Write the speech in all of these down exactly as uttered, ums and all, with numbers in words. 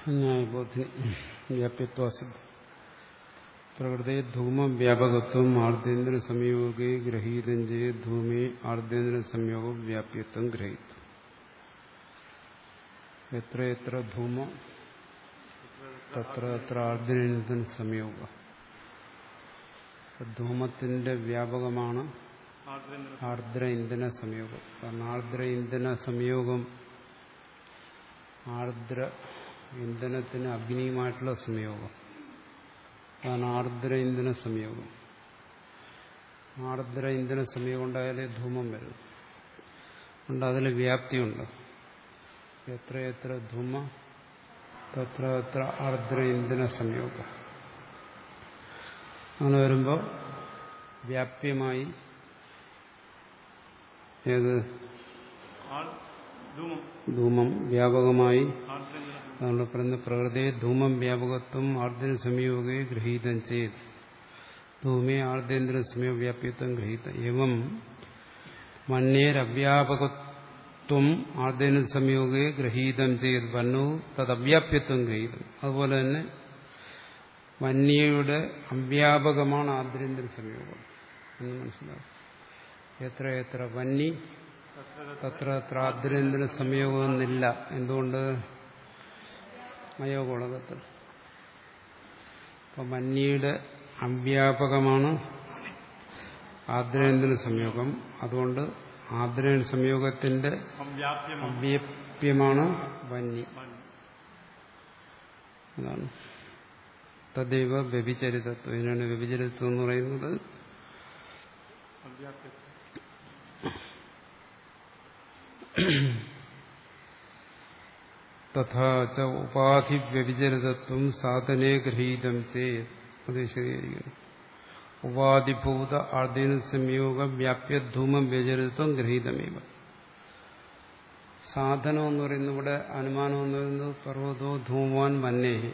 ന്യായബോധി വ്യാപ്യത്വാസിദ്ധ പ്രകൃതി ധൂമം വ്യാപകത്വം ആർദ്ദേന്ദ്ര സംയോഗേ ഗ്രഹീതം ചെയ്ത് ധൂമേ ആർദ്ദേന്ദ്ര സംയോഗം വ്യാപ്യത്വം ഗ്രഹീത്വം. എത്ര എത്ര ധൂമ തത്ര തത്ര ആർദ്ദേന്ദ്ര സംയോഗ. ധൂമത്തിന്റെ വ്യാപകമാണ് ആർദ്ര ഇന്ധന സംയോഗം. കാരണം ആർദ്ര ഇന്ധന സംയോഗം ആർദ്ര ഇന്ധനത്തിന് അഗ്നിയുമായിട്ടുള്ള സംയോഗം, അതാണ് ആർദ്ര ഇന്ധന സംയോഗം. ആർദ്ര ഇന്ധന സംയോഗം ഉണ്ടായാലേ ധൂമം വരും. ഉണ്ട് അതിൽ വ്യാപ്തിയുണ്ട്. എത്ര എത്ര ധൂമ തത്ര എത്ര ആർദ്ര ഇന്ധന സംയോഗം. അങ്ങനെ വരുമ്പോൾ വ്യാപ്യമായി ഏത് ധൂമം വ്യാപകമായി നമ്മൾ പറയുന്ന പ്രകൃതി ധൂമം വ്യാപകത്വം ആർദ്ര സംയോഗേ ഗൃഹീതം ചെയ്ത് ധൂമേ ആർദ്ദേന്ദ്ര സംയോഗ വ്യാപ്യത്വം ഗൃഹീതം. ഏവം മന്യേരവ്യാപകത്വം ആർദ്ദേന്ദ്ര സംയോഗേ ഗൃഹീതം ചെയ്ത് വന്നു തദ്വ്യാപ്യത്വം ഗൃഹീതം. അതുപോലെ തന്നെ വന്യയുടെ അവ്യാപകമാണ് ആർദ്ദേന്ദ്ര സംയോഗം എന്ന് മനസ്സിലാക്കും. എത്ര എത്ര വന്നി തത്ര തത്ര ആർദ്ദേന്ദ്ര സംയോഗം എന്നില്ല. എന്തുകൊണ്ട്? അയോഗോളകത്തിൽ. അപ്പം വന്യയുടെ അവ്യാപകമാണ് ആർദ്ദേന്ദ്ര സംയോഗം. അതുകൊണ്ട് ആർദ്ദേന്ദ്ര സംയോഗത്തിന്റെ അവ്യാപ്യമാണ് വന്നി. അതാണ് തദൈവ വ്യഭിചരിതത്വം. ഇതിനാണ് വ്യഭിചരിതത്വം എന്ന് പറയുന്നത്. തഥാ ച ഉപാധി വ്യഭിചരിതത്വം സാധനേ ഗൃഹീതം ചേത്. അത് ശരിയായിരിക്കുന്നു. ഉപാധിഭൂത ആർദ്ദേന്ദ്ര സംയോഗ വ്യാപ്യധൂമം വ്യഭിചരിതത്വം ഗൃഹീതമേവ. സാധനം എന്ന് പറയുന്നത് ഇവിടെ അനുമാനം എന്ന് പറയുന്നത് പർവ്വതോ ധൂമാൻ മന്നേഹി.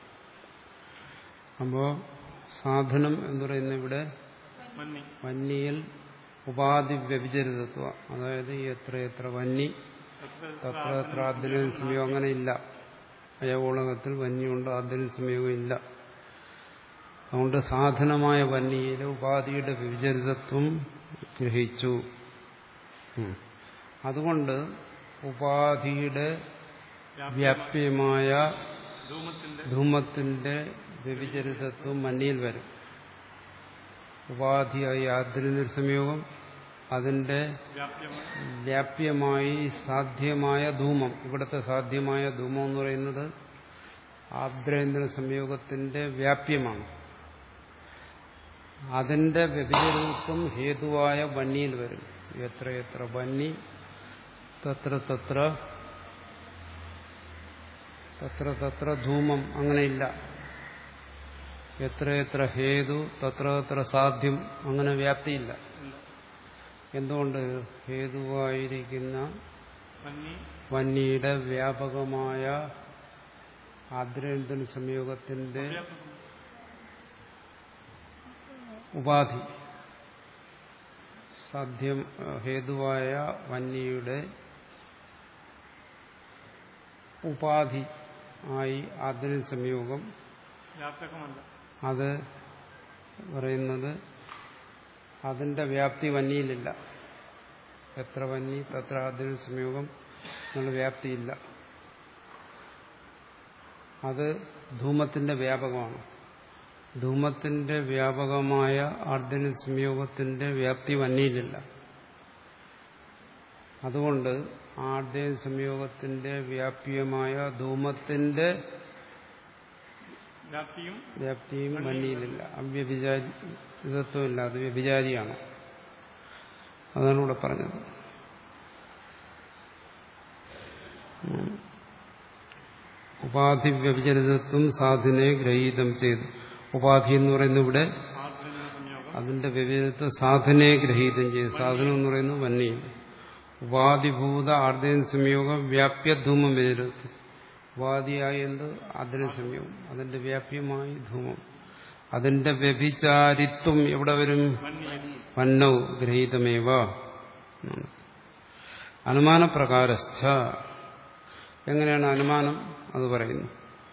അപ്പോ സാധനം എന്ന് പറയുന്നത് ഇവിടെ വന്യയിൽ ഉപാധി വ്യഭിചരിതത്വ, അതായത് എത്ര എത്ര വന്നി തത്ര എത്ര ആർദ്ര സംയോഗം അങ്ങനെ ഇല്ല. അയവോളകത്തിൽ വന്യുണ്ട്, ആർദ്ര സംയോഗം ഇല്ല. അതുകൊണ്ട് സാധനമായ വന്യയിലെ ഉപാധിയുടെ വ്യഭിചരിതത്വം ഗ്രഹിച്ചു. അതുകൊണ്ട് ഉപാധിയുടെ വ്യാപ്യമായ ധൂമത്തിന്റെ വ്യഭിചരിതത്വം മന്യയിൽ വരും. ഉപാധിയായി ആർദ്ര സംയോഗം, അതിന്റെ വ്യാപ്യമായി സാധ്യമായ ധൂമം. ഇവിടുത്തെ സാധ്യമായ ധൂമം എന്ന് പറയുന്നത് ആർദ്രേന്ദ്ര സംയോഗത്തിന്റെ വ്യാപ്യമാണ്. അതിന്റെ വ്യഭിചരിതത്വം ഹേതുവായ വന്യയിൽ വരും. എത്ര എത്ര വന്നി തത്ര തത്ര തത്ര തത്ര ധൂമം അങ്ങനെയില്ല. എത്ര എത്ര ഹേതു തത്ര തത്ര സാധ്യം അങ്ങനെ വ്യാപ്തിയില്ല. എന്തുകൊണ്ട്? ഹേതുവായിരിക്കുന്ന വന്യയുടെ വ്യാപകമായ ആർദ്രേന്ദ്ര സംയോഗത്തിന്റെ ഉപാധി സാധ്യം ഹേതുവായ വന്യയുടെ ഉപാധി ആയി ആർദ്ര സംയോഗം അത് പറയുന്നത് അതിന്റെ വ്യാപ്തി വന്യയിലില്ല. എത്ര വന്നി തത്ര ആർദ്ര സംയോഗം എന്നുള്ള വ്യാപ്തിയില്ല. അത് ധൂമത്തിന്റെ വ്യാപകമാണ്. ധൂമത്തിന്റെ വ്യാപകമായ ആർദ്ര സംയോഗത്തിന്റെ വ്യാപ്തി വന്യയിലില്ല. അതുകൊണ്ട് ആർദ്ര സംയോഗത്തിന്റെ വ്യാപ്യമായ ധൂമത്തിന്റെ വ്യാപ്തിയും വന്യയിലില്ല. അവ്യഭിചാരിതത്വമില്ല, അത് വ്യഭിചാരിയാണ്. അതാണ് ഇവിടെ പറഞ്ഞത്. ഉപാധി വ്യഭിചരിതത്വം സാധനെ ഗ്രഹീതം ചെയ്തു. ഉപാധി എന്ന് പറയുന്നത് ഇവിടെ അതിന്റെ വ്യഭിചരിതത്വം സാധനെ ഗ്രഹീതം ചെയ്തു. സാധനം എന്ന് പറയുന്നത് വന്യയിൽ. ഉപാധിഭൂത ആർദ്ദേന്ദ്ര സംയോഗം വ്യാപ്യധൂമം വ്യഭിചരിതത്വം. ഉപാധിയായി എന്ത്? ആർദ്ര സംയോഗം, അതിന്റെ വ്യാപ്യമായി ധൂമം. അതിന്റെ വ്യഭിചാരിത്വം എവിടെ വരും? വന്നൗ ഗ്രഹീതമേവ. അനുമാനപ്രകാരസ്ഥ. എങ്ങനെയാണ് അനുമാനം? അത് പറയുന്നു.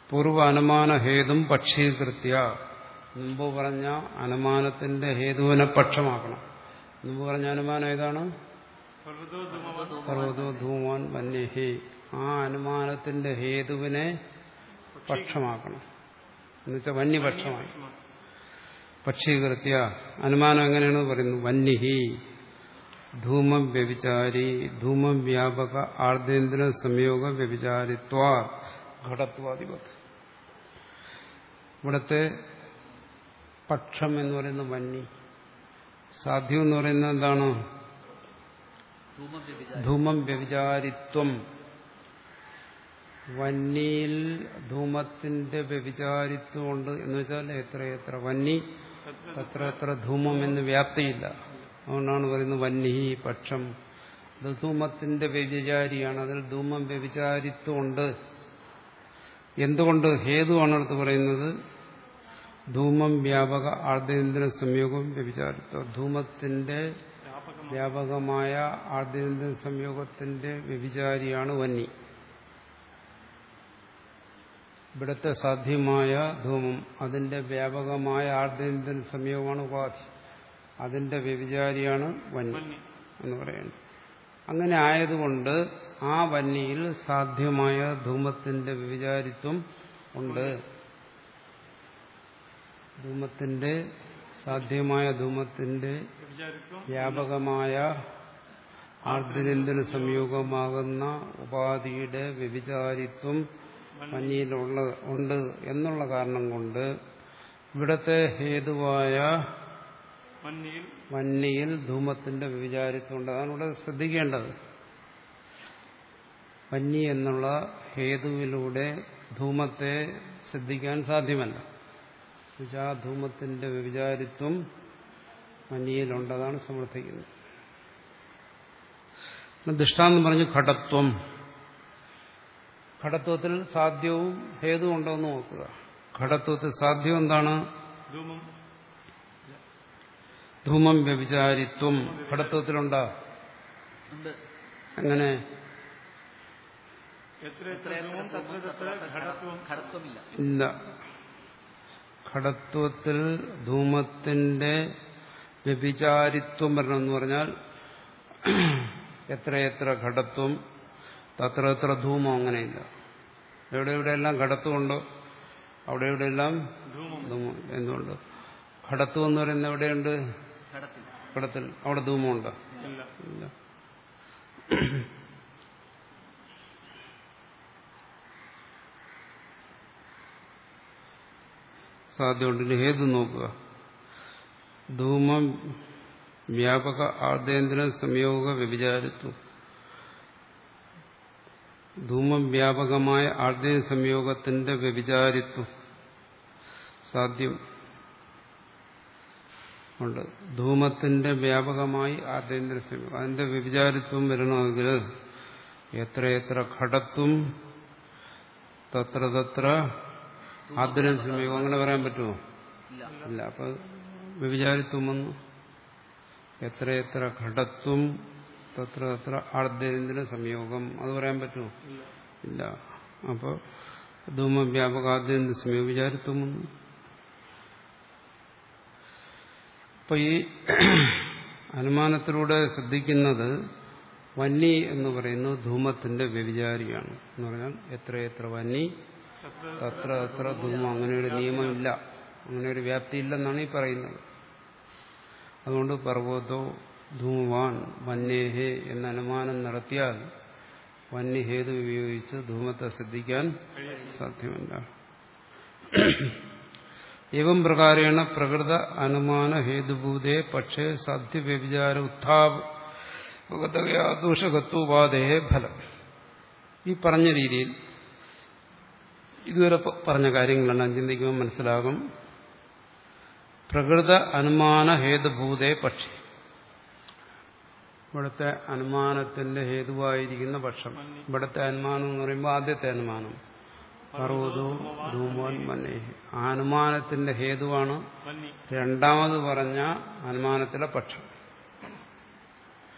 പൂർവ്വ അനുമാന ഹേതും പക്ഷീകൃത്യ. മുമ്പ് പറഞ്ഞ അനുമാനത്തിന്റെ ഹേതുവിനെ പക്ഷമാക്കണം. മുമ്പ് പറഞ്ഞ അനുമാനം ഏതാണ്? പർവ്വതോ ധൂമാൻ വന്യഹി. ആ അനുമാനത്തിന്റെ ഹേതുവിനെ പക്ഷമാക്കണം. എന്നുവെച്ചാൽ വന്യപക്ഷമായി പക്ഷീകൃത്യ. അനുമാനം എങ്ങനെയാണ് പറയുന്നത്? വന്യഹി ധൂമം വ്യഭിചാരി ധൂമം വ്യാപക ആർദ്ദേന്ദ്ര സംയോഗ വ്യഭിചാരിത്വാ ഘടത്വാധിപത്. ഇവിടുത്തെ പക്ഷം എന്ന് പറയുന്ന വന്നി, സാധ്യം എന്ന് പറയുന്നത് എന്താണ്? ധൂമം വ്യഭിചാരിത്വം. വന്നിയിൽ ധൂമത്തിന്റെ വ്യഭിചാരിത്വം ഉണ്ട് എന്ന് വെച്ചാൽ എത്രയെത്ര വന്നി എത്ര എത്ര ധൂമം എന്ന് വ്യാപ്തിയില്ല. അതുകൊണ്ടാണ് പറയുന്നത് വന്നി പക്ഷം. ഇത് ധൂമത്തിന്റെ വ്യഭിചാരിയാണ്, അതിൽ ധൂമം വ്യഭിചാരിത്വം ഉണ്ട്. എന്തുകൊണ്ട്? ഹേതുവാണ് അടുത്ത് പറയുന്നത്. ധൂമം വ്യാപക ആർദ്ദേന്ദ്ര സംയോഗം വ്യഭിചാരിത്വം. ധൂമത്തിന്റെ വ്യാപകമായ ആർദ്ദേന്ദ്ര സംയോഗത്തിന്റെ വ്യഭിചാരിയാണ് വന്നി. ഇവിടുത്തെ സാധ്യമായ ധൂമം, അതിന്റെ വ്യാപകമായ ആർദ്ദേന്ദ്ര സംയോഗമാണ് ഉപാധി. അതിന്റെ വ്യഭിചാരിയാണ് വന്നി എന്ന് പറയുന്നത്. അങ്ങനെ ആയതുകൊണ്ട് ആ വന്നിയിൽ സാധ്യമായ ധൂമത്തിന്റെ വ്യഭിചാരിത്വം ഉണ്ട്. ധൂമത്തിന്റെ സാധ്യമായ ധൂമത്തിന്റെ വ്യാപകമായ ആർദ്രേന്ദ്ര സംയോഗമാകുന്ന ഉപാധിയുടെ വ്യഭിചാരിത്വം വന്നിയിലുള്ള ഉണ്ട് എന്നുള്ള കാരണം കൊണ്ട് ഇവിടത്തെ ഹേതുവായ വന്നിയിൽ ധൂമത്തിന്റെ വ്യഭിചാരിത്വം ഉണ്ട്. അതാണ് ഇവിടെ ശ്രദ്ധിക്കേണ്ടത്. വന്നി എന്നുള്ള ഹേതുവിലൂടെ ധൂമത്തെ ശ്രദ്ധിക്കാൻ സാധ്യമല്ല. എന്നുവെച്ചാൽ ആ ധൂമത്തിന്റെ വ്യഭിചാരിത്വം വന്നിയിലുണ്ടതാണ് സമർത്ഥിക്കുന്നത്. ദൃഷ്ടാന്തം പറഞ്ഞു ഘടത്വം. ഘടത്വത്തിൽ സാധ്യവും ഹേതുവും ഉണ്ടോ എന്ന് നോക്കുക. ഘടത്വത്തിൽ സാധ്യം എന്താണ്? ധൂമം വ്യഭിചാരിത്വം ഘടത്വത്തിലുണ്ടോ? എങ്ങനെ? ഇല്ല. ഘടത്വത്തിൽ ധൂമത്തിന്റെ വ്യഭിചാരിത്വം വരണമെന്ന് പറഞ്ഞാൽ എത്രയെത്ര ഘടത്വം തത്ര എത്ര ധൂമം, അങ്ങനെയില്ല. എവിടെ എവിടെയെല്ലാം ഘടത്വമുണ്ടോ അവിടെ എവിടെയെല്ലാം ധൂമം. എന്തുകൊണ്ട്? ഘടത്വം എന്ന് പറയുന്നത് എവിടെയുണ്ട്? ഘടത്തിൽ. അവിടെ ധൂമമുണ്ടോ? ഇല്ല. സാധ്യമുണ്ട്. ഹേതു നോക്കുക. ധൂമം വ്യാപക ആർദ്ദേന്ദ്ര സംയോഗ വ്യഭിചാരിത്വം. ധൂമം വ്യാപകമായ ആർദ്ദേന്ദ്ര സംയോഗത്തിന്റെ വ്യഭിചാരിത്വം സാധ്യം ഉണ്ട്. ധൂമത്തിന്റെ വ്യാപകമായി ആർദ്ദേന്ദ്ര സംയോഗം, അതിന്റെ വ്യഭിചാരിത്വം വരണമെങ്കിൽ എത്രയെത്ര ഘടത്വം തത്ര തത്ര ആർദ്രം സംയോഗം, അങ്ങനെ പറയാൻ പറ്റുമോ? ഇല്ല. അപ്പൊ വ്യഭിചാരിത്വം വന്നു. എത്രയെത്ര ഘടത്വം തത്ര തത്ര ആർദ്ദേന്ദ്ര സംയോഗം, അത് പറയാൻ പറ്റുമോ? ഇല്ല. അപ്പൊ ധൂമ വ്യാപക ആർദ്ദേന്ദ്ര സംയോഗ വിചാരിത്വം വന്നു. അപ്പൊ ഈ അനുമാനത്തിലൂടെ ശ്രദ്ധിക്കുന്നത് വന്നി എന്ന് പറയുന്നത് ധൂമത്തിന്റെ വ്യഭിചാരിയാണ് എന്ന് പറഞ്ഞാൽ എത്രയെത്ര വന്നി തത്ര തത്ര ധൂമം. അങ്ങനെയൊരു നിയമമില്ല, അങ്ങനെയൊരു വ്യാപ്തി ഇല്ലെന്നാണ് ഈ പറയുന്നത്. അതുകൊണ്ട് പർവ്വതോ ധൂമവാൻ വന്യേഹേ എന്ന അനുമാനം നടത്തിയാൽ വന്യഹേതു ഉപയോഗിച്ച് ധൂമത്തെ ശ്രദ്ധിക്കാൻ സാധ്യമല്ല. ഏവം പ്രകാരേണ പ്രകൃത അനുമാന ഹേതുഭൂതേ പക്ഷേ സാധ്യ വ്യഭിചാര ഉത്ഥാപകതൂഷകത്വോപാധേയ ഫലം. ഈ പറഞ്ഞ രീതിയിൽ ഇതുവരെ പറഞ്ഞ കാര്യങ്ങളെല്ലാം ചിന്തിക്കുമ്പോൾ മനസ്സിലാകും. പ്രകൃത അനുമാന ഹേതുഭൂതേ പക്ഷി, ഇവിടുത്തെ അനുമാനത്തിന്റെ ഹേതുവായിരിക്കുന്ന പക്ഷം. ഇവിടുത്തെ അനുമാനം എന്ന് പറയുമ്പോൾ ആദ്യത്തെ അനുമാനം പർവ്വതോ ധൂമോൻ മന്നേഹി, ആ അനുമാനത്തിന്റെ ഹേതുവാണ് രണ്ടാമത് പറഞ്ഞ അനുമാനത്തിലെ പക്ഷം.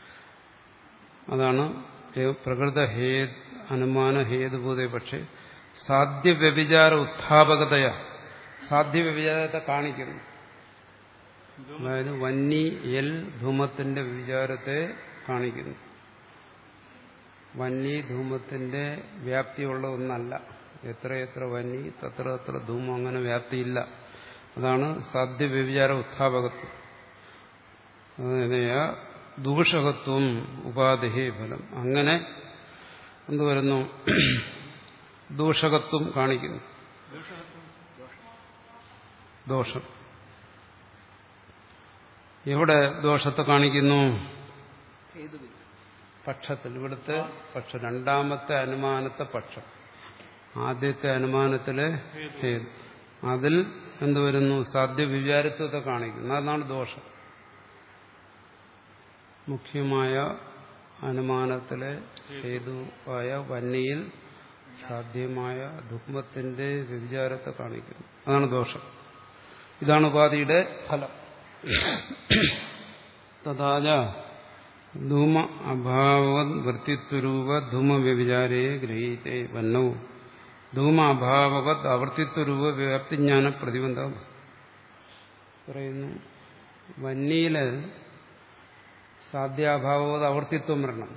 അതാണ് പ്രകൃത ഹേ അനുമാന ഹേതുഭൂതേ പക്ഷേ സാധ്യ വ്യഭിചാര ഉത്ഥാപകതയ സാധ്യ വ്യഭിചാരത്തെ കാണിക്കുന്നു. അതായത് വന്നി എൽ ധൂമത്തിന്റെ വ്യഭിചാരത്തെ കാണിക്കുന്നു. വന്നി ധൂമത്തിന്റെ വ്യാപ്തിയുള്ള ഒന്നല്ല. എത്രയെത്ര വന്നി തത്ര എത്ര ധൂമം, അങ്ങനെ വ്യാപ്തിയില്ല. അതാണ് സാധ്യ വ്യഭിചാര ഉത്ഥാപകത്വം. ദൂഷകത്വം ഉപാധിഹി ഫലം. അങ്ങനെ എന്ത് വരുന്നു? ദൂഷകത്വം കാണിക്കുന്നു. ദോഷം എവിടെ ദോഷത്തെ കാണിക്കുന്നു? പക്ഷത്തിൽ. ഇവിടുത്തെ പക്ഷം രണ്ടാമത്തെ അനുമാനത്തെ പക്ഷം. ആദ്യത്തെ അനുമാനത്തിലെ ഹേതു. അതിൽ എന്ത് വരുന്നു? സാധ്യ വിചാരത്വത്തെ കാണിക്കുന്നു. അതാണ് ദോഷം. മുഖ്യമായ അനുമാനത്തിലെ ഹേതുവായ വന്യയിൽ സാധ്യമായ ധൂമത്തിന്റെ വ്യഭിചാരത്തെ കാണിക്കുന്നു. അതാണ് ദോഷം. ഇതാണ് ഉപാധിയുടെ ഫലം. തഥാച ധൂമ അഭാവവത് വൃത്തിത്വരൂപ ധൂമ വ്യഭിചാരേ ഗ്രഹീതേ വന്നൗ ധൂമ അഭാവവത് അവർത്തിത്വരൂപ വ്യാപ്തിജ്ഞാന പ്രതിബന്ധം പറയുന്നു. വന്യയില് സാധ്യാഭാവവത് അവർത്തിത്വം വരണം.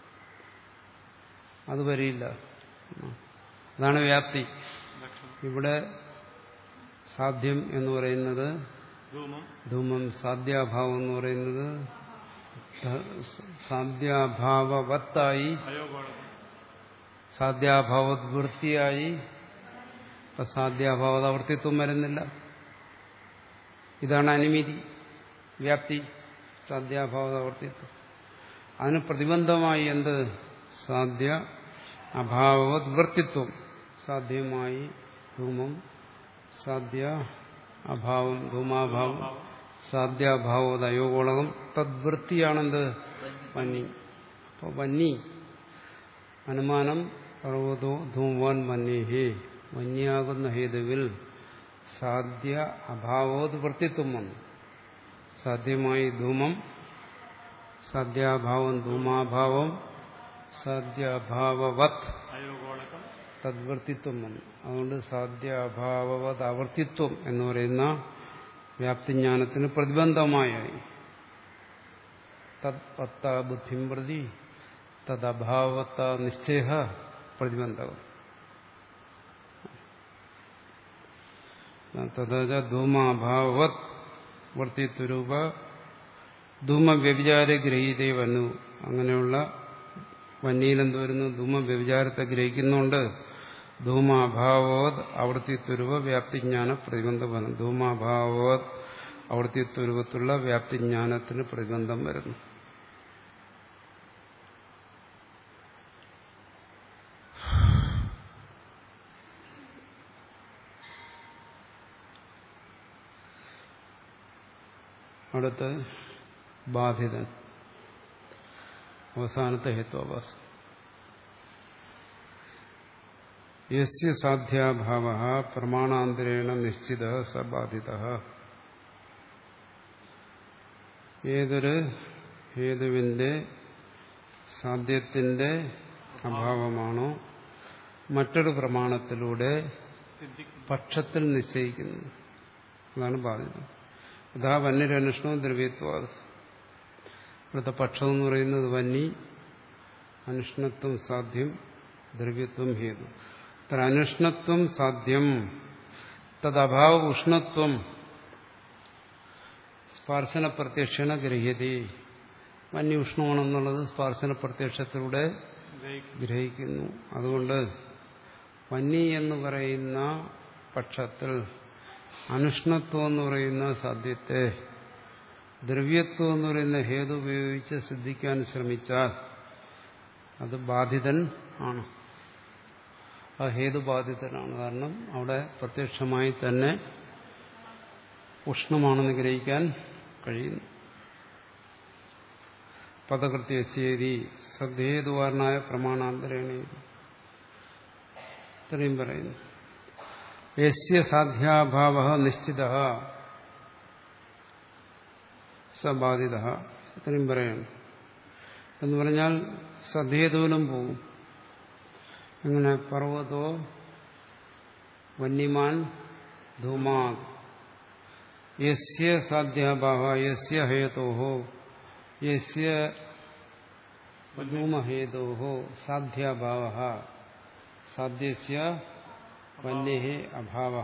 അത് വരില്ല. അതാണ് വ്യാപ്തി. ഇവിടെ സാധ്യം എന്ന് പറയുന്നത് ധൂമം, സാധ്യാഭാവം എന്ന് പറയുന്നത് സാധ്യാഭാവവത്തായി സാധ്യാഭാവവൃത്തിയായി സാധ്യാഭാവത അവർത്തിത്വം വരുന്നില്ല. ഇതാണ് അനുമതി, വ്യാപ്തി, സാധ്യാഭാവത അവർത്തിത്വം. അതിന് പ്രതിബന്ധമായി എന്ത്? സാധ്യ അഭാവവൃത്തിത്വം. സാധ്യമായി ധൂമം, സാധ്യ അഭാവം ധൂമാഭാവം, സാധ്യാഭാവത അയോഗോളകം. തദ്വൃത്തിയാണെന്ത്? വന്നി. അപ്പോൾ വന്നി അനുമാനം പർവ്വതോ ധൂമവാൻ വന്യഹേ. വന്യാകുന്ന ഹേതുവിൽ സാധ്യ അഭാവോത് വൃത്തിത്വം വന്നു. സാധ്യമായി ധൂമം, സാധ്യാഭാവം ധൂമാഭാവം, സാധ്യാഭാവവത് തദ്വൃത്തിത്വം വന്നു. അതുകൊണ്ട് സാധ്യാഭാവവത് അവർത്തിത്വം എന്ന് പറയുന്ന വ്യാപ്തിജ്ഞാനത്തിന് പ്രതിബന്ധമായി തത്പത്ത ബുദ്ധിം പ്രതി തദ്ഭാവത്ത നിശ്ചയ പ്രതിബന്ധകം. തഥാച ധൂമാഭാവവത് വർത്തിത്വരൂപ ധൂമ വ്യഭിചാരെ ഗ്രഹീതേ വന്നു. അങ്ങനെയുള്ള വന്യയിലെന്ത് വരുന്നു? ധൂമ വ്യഭിചാരത്തെ ഗ്രഹിക്കുന്നുണ്ട്. ധൂമാഭാവവത് ആവർത്തിത്വരൂപ വ്യാപ്തിജ്ഞാന പ്രതിബന്ധം. ധൂമാഭാവവത് ആവർത്തിത്വരൂപത്തുള്ള വ്യാപ്തിജ്ഞാനത്തിന് പ്രതിബന്ധം വരുന്നു. അടുത്ത് ബാധിതൻ, അവസാനത്തെ ഹേത്വാഭാസം. യസ്യ സാധ്യാഭാവഃ പ്രമാണാന്തരേണ നിശ്ചിതഃ സ ബാധിതഃ. ഏതൊരു ഹേതുവിന്റെ സാധ്യത്തിന്റെ അഭാവമാണോ മറ്റൊരു പ്രമാണത്തിലൂടെ പക്ഷത്തിൽ നിശ്ചയിക്കുന്നത്, അതാണ് ബാധിതം. അതാ വന്യരനുഷ്ണവും ദ്രവ്യത്വം. ഇവിടുത്തെ പക്ഷം എന്ന് പറയുന്നത് വന്നി, അനുഷ്ണത്വം സാധ്യം, ദ്രവ്യത്വം ഹേതു. അത്ര അനുഷ്ണത്വം സാധ്യം തദ്ഭാവ ഉഷ്ണത്വം സ്പർശന പ്രത്യക്ഷണ ഗ്രഹ്യതേ. വന്യ ഉഷ്ണമാണെന്നുള്ളത് സ്പർശന പ്രത്യക്ഷത്തിലൂടെ ഗ്രഹിക്കുന്നു. അതുകൊണ്ട് വന്നി എന്ന് പറയുന്ന പക്ഷത്തിൽ അനുഷ്ണത്വം എന്ന് പറയുന്ന സാധ്യത്തെ ദ്രവ്യത്വം എന്ന് പറയുന്ന ഹേതു ഉപയോഗിച്ച് സിദ്ധിക്കാൻ ശ്രമിച്ചാൽ അത് ബാധിതൻ ആണ്. ആ ഹേതുബാധിതനാണ്. കാരണം അവിടെ പ്രത്യക്ഷമായി തന്നെ ഉഷ്ണമാണെന്ന് ഗ്രഹിക്കാൻ കഴിയുന്നു. പദകൃത്യശേരി സദ്ഹേതുവാരനായ പ്രമാണാന്തരേണ ഇത്രയും പറയുന്നു. യസ്യ സാധ്യാഭാവഃ നിശ്ചിതഃ സ ബാധിതഃ. ഇത്രയും പറയണം. എന്ന് പറഞ്ഞാൽ സദ്ഹേതുവിലും പോകും. എങ്ങനെ? പർവ്വതോ വന്യമാൻ ധൂമാ യസ്യ സാധ്യാഭാവ യസ്യ ഹേതോഹോ യസ്യ ധൂമഹേതോഹോ സാധ്യാഭാവ സാധ്യസ്യ വന്യഃ അഭാവഃ.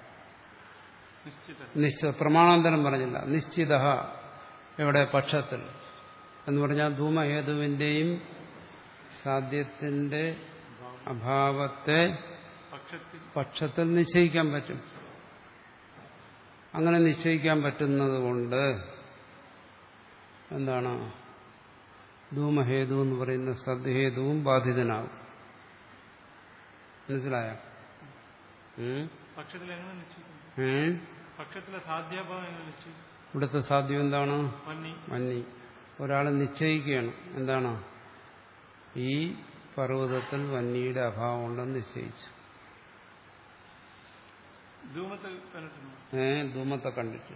നിശ്ചിത പ്രമാണാന്തരം പറഞ്ഞില്ല. നിശ്ചിത ഇവിടെ പക്ഷത്തിൽ എന്ന് പറഞ്ഞാൽ ധൂമഹേതുവിന്റെയും സാധ്യത്തിന്റെ അഭാവത്തെ പക്ഷത്തിൽ നിശ്ചയിക്കാൻ പറ്റും. അങ്ങനെ നിശ്ചയിക്കാൻ പറ്റുന്നത് കൊണ്ട് എന്താണ് ധൂമഹേതു എന്ന് പറയുന്ന സദ്ഹേതുവും ബാധിതനാകും. മനസ്സിലായോ? ഇവിടുത്തെ സാധ്യം എന്താണ്? വന്നി. ഒരാൾ നിശ്ചയിക്കുകയാണ് എന്താണ് ഈ പർവ്വതത്തിൽ വന്നിയുടെ അഭാവം ഉണ്ടെന്ന് നിശ്ചയിച്ചു. ഏ ധൂമത്തെ കണ്ടിട്ട്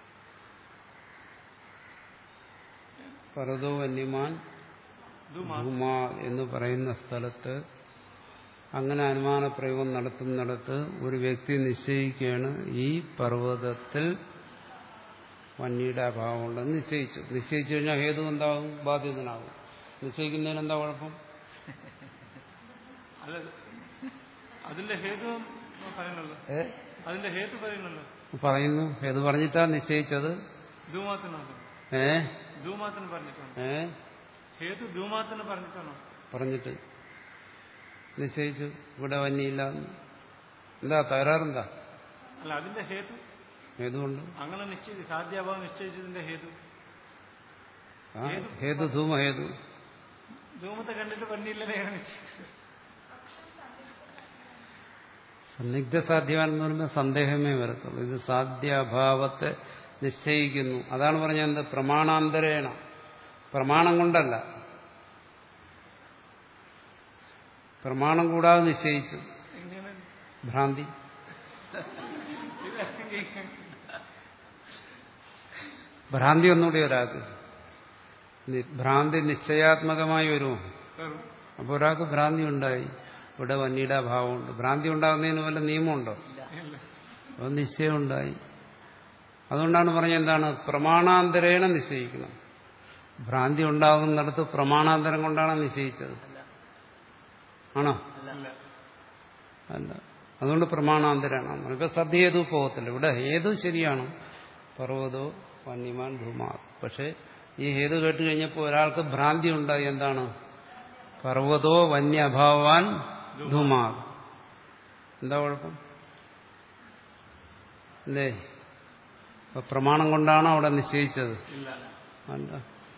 പർവ്വതോ വന്യമാൻ ധൂമാ എന്ന് പറയുന്ന സ്ഥലത്ത് അങ്ങനെ അനുമാന പ്രയോഗം നടത്തുന്നിടത്ത് ഒരു വ്യക്തി നിശ്ചയിക്കുകയാണ് ഈ പർവ്വതത്തിൽ വന്യയുടെ അഭാവം ഉണ്ടെന്ന് നിശ്ചയിച്ചു. നിശ്ചയിച്ചു കഴിഞ്ഞാൽ ഹേതു എന്താകും? ബാധിതനാകും. നിശ്ചയിക്കുന്നതിന് എന്താ കുഴപ്പം? അതിന്റെ ഹേതു അതിന്റെ ഹേതു പറയുന്നുള്ളൂ. പറയുന്നു. ഹേതു പറഞ്ഞിട്ടാ നിശ്ചയിച്ചത്. ഏ ഏ പറഞ്ഞിട്ട് നിശ്ചയിച്ചു ഇവിടെ വന്നിയില്ല. എന്താ തകരാറെന്താ? അല്ല അതിന്റെ ഹേതു ഹേതുണ്ട്. അങ്ങനെ നിശ്ചയിച്ചു സാധ്യാഭാവം നിശ്ചയിച്ചതിന്റെ ഹേതു ഹേതു ധൂമഹേതു. ധൂമത്തെ കണ്ടിട്ട് വന്നിയില്ലേ? സന്നിഗ്ധ സാധ്യമാണെന്ന് പറയുമ്പോൾ സന്ദേഹമേ വരത്തുള്ളൂ. ഇത് സാധ്യാഭാവത്തെ നിശ്ചയിക്കുന്നു. അതാണ് പറഞ്ഞത് പ്രമാണാന്തരേണ. പ്രമാണം കൊണ്ടല്ല, പ്രമാണം കൂടാതെ നിശ്ചയിച്ചു. ഭ്രാന്തി. ഭ്രാന്തി ഒന്നുകൂടി ഒരാൾക്ക്. ഭ്രാന്തി നിശ്ചയാത്മകമായി വരുമോ? അപ്പോൾ ഒരാൾക്ക് ഭ്രാന്തി ഉണ്ടായി. ഇവിടെ വന്നിയുടെ അഭാവമുണ്ട്. ഭ്രാന്തി ഉണ്ടാകുന്നതിന് വല്ല നിയമമുണ്ടോ? അപ്പോൾ നിശ്ചയം ഉണ്ടായി. അതുകൊണ്ടാണ് പറഞ്ഞത് എന്താണ് പ്രമാണാന്തരേണ നിശ്ചയിക്കണം. ഭ്രാന്തി ഉണ്ടാകുന്നിടത്ത് പ്രമാണാന്തരം കൊണ്ടാണ് നിശ്ചയിച്ചത്. ആണോ? അല്ല. അതുകൊണ്ട് പ്രമാണാന്തരാണ്. ഇപ്പൊ സദ്ഹേതു പോകത്തില്ല. ഇവിടെ ഹേതു ശരിയാണ്. പർവ്വതോ വന്യമാൻ ധൂമാ. പക്ഷെ ഈ ഹേതു കേട്ട് കഴിഞ്ഞപ്പോൾ ഒരാൾക്ക് ഭ്രാന്തി ഉണ്ടായി. എന്താണ്? പർവ്വതോ വന്യ അഭാവാൻ ധൂമാ. എന്താ കുഴപ്പം? അല്ലേ? അപ്പൊ പ്രമാണം കൊണ്ടാണോ അവിടെ നിശ്ചയിച്ചത്? അല്ല.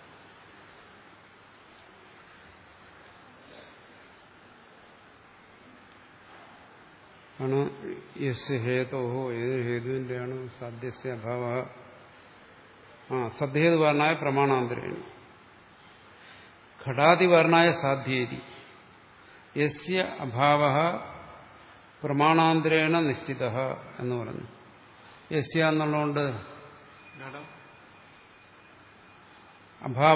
ആണ് യസ് ഹേതോഹോ. ഏത് ഹേതുവിന്റെയാണ്? സാധ്യസ്യ അഭാവ. ആ സദ്ഹേതുവാരനായ പ്രമാണാന്തരേണ. ഘടാതിവാരനായ സാധ്യേതി യസ്യ അഭാവ പ്രമാണാന്തരേണ നിശ്ചിത എന്ന് പറഞ്ഞു. യസ്യ എന്നുള്ളതുകൊണ്ട് അഭാവ.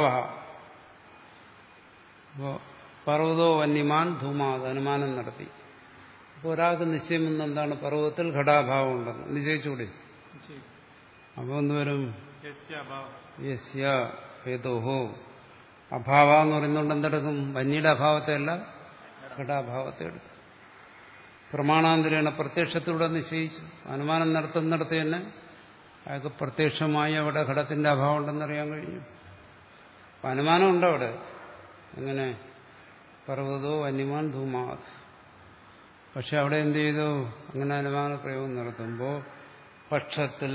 അപ്പോ പർവ്വതോ വന്യമാൻ ധൂമാത് അനുമാനം നടത്തി. അപ്പോൾ ഒരാൾക്ക് നിശ്ചയം വന്ന എന്താണ്? പർവ്വതത്തിൽ ഘടാഭാവം ഉണ്ടെന്ന് നിശ്ചയിച്ചുകൂടി. അപ്പോൾ എന്തുവരും? യസ്യ ഹേതോഹോ. അഭാവ എന്ന് പറയുന്നതുകൊണ്ട് എന്തെടുക്കും? വന്യയുടെ അഭാവത്തെ അല്ല, ഘടാഭാവത്തെ എടുത്തു. പ്രമാണാന്തരേണ പ്രത്യക്ഷത്തിലൂടെ നിശ്ചയിച്ചു. അനുമാനം നടത്തുന്നിടത്ത് തന്നെ അയാൾക്ക് പ്രത്യക്ഷമായി അവിടെ ഘടത്തിന്റെ അഭാവം ഉണ്ടെന്നറിയാൻ കഴിഞ്ഞു. അപ്പം അനുമാനമുണ്ട് അവിടെ. എങ്ങനെ? പർവ്വതോ വന്യമാൻ ധൂമാത്. പക്ഷെ അവിടെ എന്ത് ചെയ്തു? അങ്ങനെ അനുമാന പ്രയോഗം നടത്തുമ്പോൾ പക്ഷത്തിൽ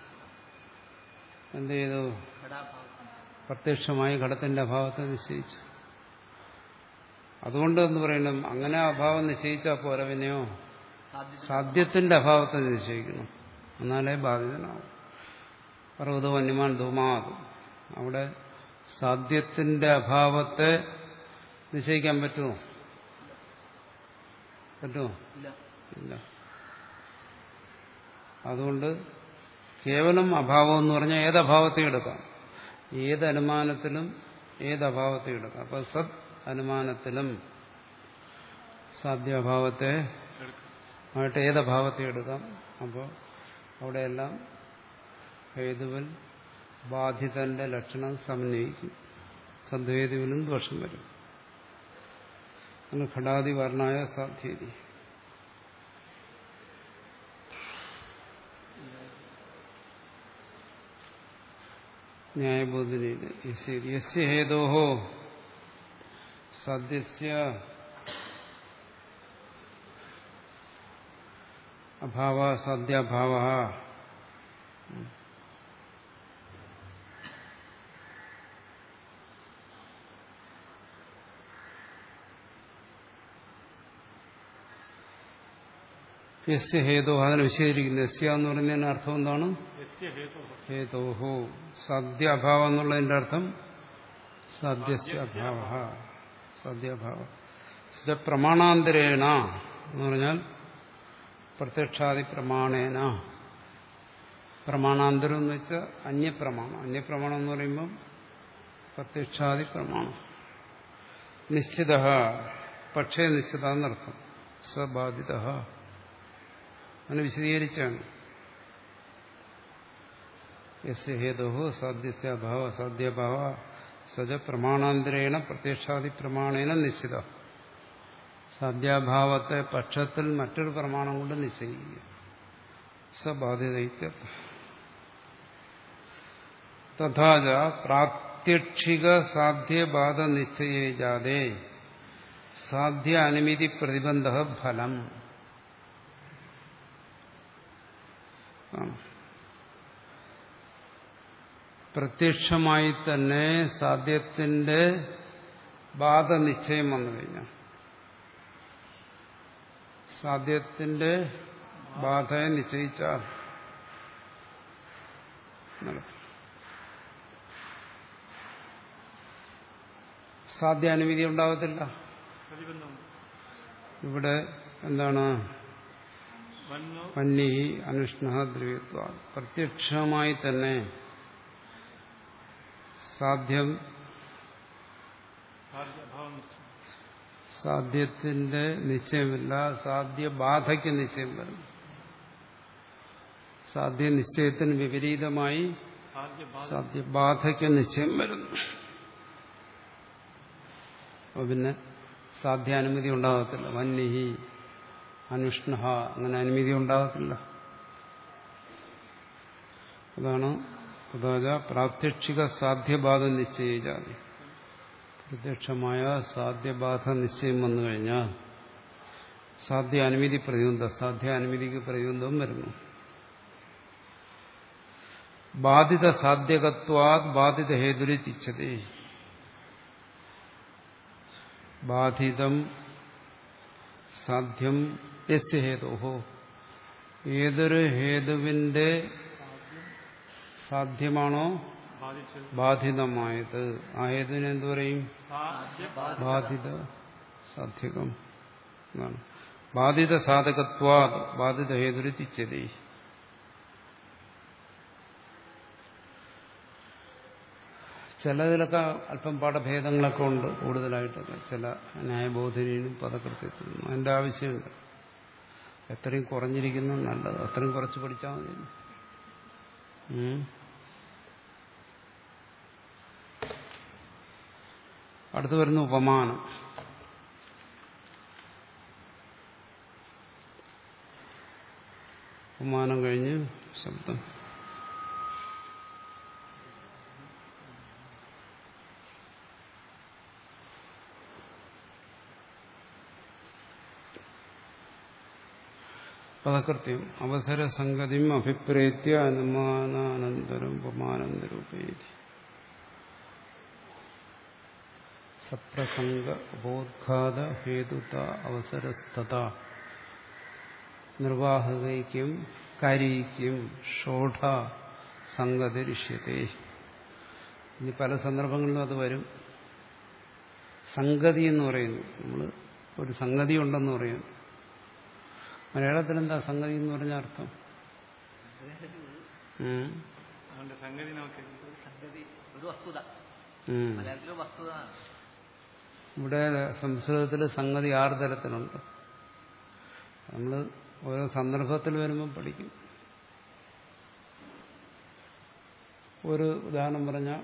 എന്ത് ചെയ്തു? പ്രത്യക്ഷമായി ഘടത്തിന്റെ അഭാവത്തെ നിശ്ചയിച്ചു. അതുകൊണ്ട് എന്ന് പറയണം, അങ്ങനെ അഭാവം നിശ്ചയിച്ചാൽ പോരാ, പിന്നെയോ സാധ്യത്തിന്റെ അഭാവത്തെ നിശ്ചയിക്കണം. എന്നാലേ ബാധിതനാവും. പർവ്വത വന്യമാൻ ധൂമാത്. അവിടെ സാധ്യത്തിന്റെ അഭാവത്തെ നിശ്ചയിക്കാൻ പറ്റുമോ? പറ്റുമോ? ഇല്ല. അതുകൊണ്ട് കേവലം അഭാവം എന്ന് പറഞ്ഞാൽ ഏതഭാവത്തെ എടുക്കാം. ഏത് അനുമാനത്തിലും ഏതഭാവത്തെ എടുക്കാം. അപ്പൊ സത് അനുമാനത്തിലും സാധ്യാഭാവത്തെ ആയിട്ട് ഏതഭാവത്തെ എടുക്കാം. അപ്പോൾ അവിടെയെല്ലാം ഹേതുവിൽ ബാധിതന്റെ ലക്ഷണം സമന്വയിക്കും. സദ്ഹേതുവിനും ദോഷം വരും. അങ്ങനെ ഘടാതി വർണ്ണായ സാധ്യതി. ന്യായബോധിനിയുടെ യസ്യ ഹേതോഹോ സദ്യസ്യ അഭാവ സദ്യാഭാവ യസ്യ ഹേതോ അതിനെ വിശദീകരിക്കുന്നത്. യസ്യ എന്ന് പറയുന്നതിന്റെ അർത്ഥം എന്താണ്? ഹേതോഹോ സദ്യ അഭാവം എന്നുള്ളതിന്റെ അർത്ഥം സദ്യസ്യ അഭാവ സദ്യാഭാവ പ്രമാണാന്തരേണ എന്ന് പറഞ്ഞാൽ പ്രത്യക്ഷാദി പ്രമാണേന. പ്രമാണാന്തരം എന്ന് വെച്ചാൽ അന്യപ്രമാണം. അന്യപ്രമാണം എന്ന് പറയുമ്പം പ്രത്യക്ഷാദി പ്രമാണം. നിശ്ചിത പക്ഷേ നിശ്ചിത എന്നർത്ഥം. സബാധിത അങ്ങനെ വിശദീകരിച്ചാണ്. യസ്യ ഹേതുഹു സാധ്യസ്യ അഭാവ സാധ്യഭാവ സജ പ്രമാണാന്തരേണ പ്രത്യക്ഷാദി പ്രമാണേന നിശ്ചിത. സാധ്യാഭാവത്തെ പക്ഷത്തിൽ മറ്റൊരു പ്രമാണം കൊണ്ട് നിശ്ചയിക്കുക. സബാധിത തഥാച പ്രാത്യക്ഷിക സാധ്യബാധ നിശ്ചയേ ജാതേ സാധ്യ അനുമതി പ്രതിബന്ധ ഫലം. പ്രത്യക്ഷമായി തന്നെ സാധ്യത്തിന്റെ ബാധ നിശ്ചയം വന്നു കഴിഞ്ഞാൽ, സാധ്യത്തിന്റെ ബാധയെ നിശ്ചയിച്ചാൽ സാധ്യാനുമതി ഉണ്ടാകത്തില്ല. ഇവിടെ എന്താണ്? വന്നി അനുഷ്ണ ദ്രവ്യത്വ. പ്രത്യക്ഷമായി തന്നെ സാധ്യം സാധ്യത്തിന്റെ നിശ്ചയമില്ല, സാധ്യബാധയ്ക്ക് നിശ്ചയം വരും. സാധ്യ നിശ്ചയത്തിന് വിപരീതമായി സാധ്യബാധയ്ക്ക് നിശ്ചയം വരുന്നു. അപ്പൊ പിന്നെ സാധ്യാനുമതി ഉണ്ടാകത്തില്ല. വന്യഹി അനുഷ്ണ അങ്ങനെ അനുമതി ഉണ്ടാകത്തില്ല. അതാണ് പ്രാത്യക്ഷിക സാധ്യബാധ നിശ്ചയിച്ചാൽ. പ്രത്യക്ഷമായ സാധ്യബാധ നിശ്ചയം വന്നു കഴിഞ്ഞാൽ സാധ്യ അനുമതി പ്രതിബന്ധം, സാധ്യ അനുമതിക്ക് പ്രതിബന്ധവും വരുന്നു. ബാധിത സാധ്യകത്വാത് ബാധിത ഹേതുരിച്ഛതി. ബാധിതം സാധ്യം യസ്യ ഹേതോഹോ. ഏതൊരു ഹേതുവിന്റെ സാധ്യമാണോ ബാധിതമായത്, ആ ഹേതുവിനെ എന്തു പറയും? ബാധിത സാധ്യകം എന്നാണ്. ബാധിത സാധകത്വാ ബാധിത ഹേതുരിച്ഛതി. ചിലതിലൊക്കെ അല്പം പാഠഭേദങ്ങളൊക്കെ ഉണ്ട്, കൂടുതലായിട്ടൊക്കെ ചില ന്യായബോധിനിയും പദകൃത്യത്തിനും. അതിന്റെ ആവശ്യമുണ്ട്. എത്രയും കുറഞ്ഞിരിക്കുന്നു നല്ലത്, അത്രയും കുറച്ച് പഠിച്ചാൽ മതി. അടുത്ത് വരുന്ന ഉപമാനം. ഉപമാനം കഴിഞ്ഞ് ശബ്ദം. പദകൃത്യം അവസരസംഗതിം അഭിപ്രേത്യ അനുമാനാനന്തരം ഉപമാനം നിരൂപയതി. സപ്രസംഗ ഉപോദ്ഘാത ഹേതുത അവസരസ്ഥത നിർവാഹകൈക്യം കാരീക്യം ഷോഢ സംഗതിരിഷ്യത്തെ. ഇനി പല സന്ദർഭങ്ങളിലും അത് വരും. സംഗതി എന്ന് പറയുന്നു, നമ്മൾ ഒരു സംഗതി ഉണ്ടെന്ന് പറയുന്നു. മലയാളത്തിൽ എന്താ സംഗതി എന്ന് പറഞ്ഞ അർത്ഥം? ഇവിടെ സംസ്കൃതത്തിൽ സംഗതി ആറ് തരത്തിലുണ്ട്. നമ്മൾ ഓരോ സന്ദർഭത്തിൽ വരുമ്പോൾ പഠിക്കും. ഒരു ഉദാഹരണം പറഞ്ഞാൽ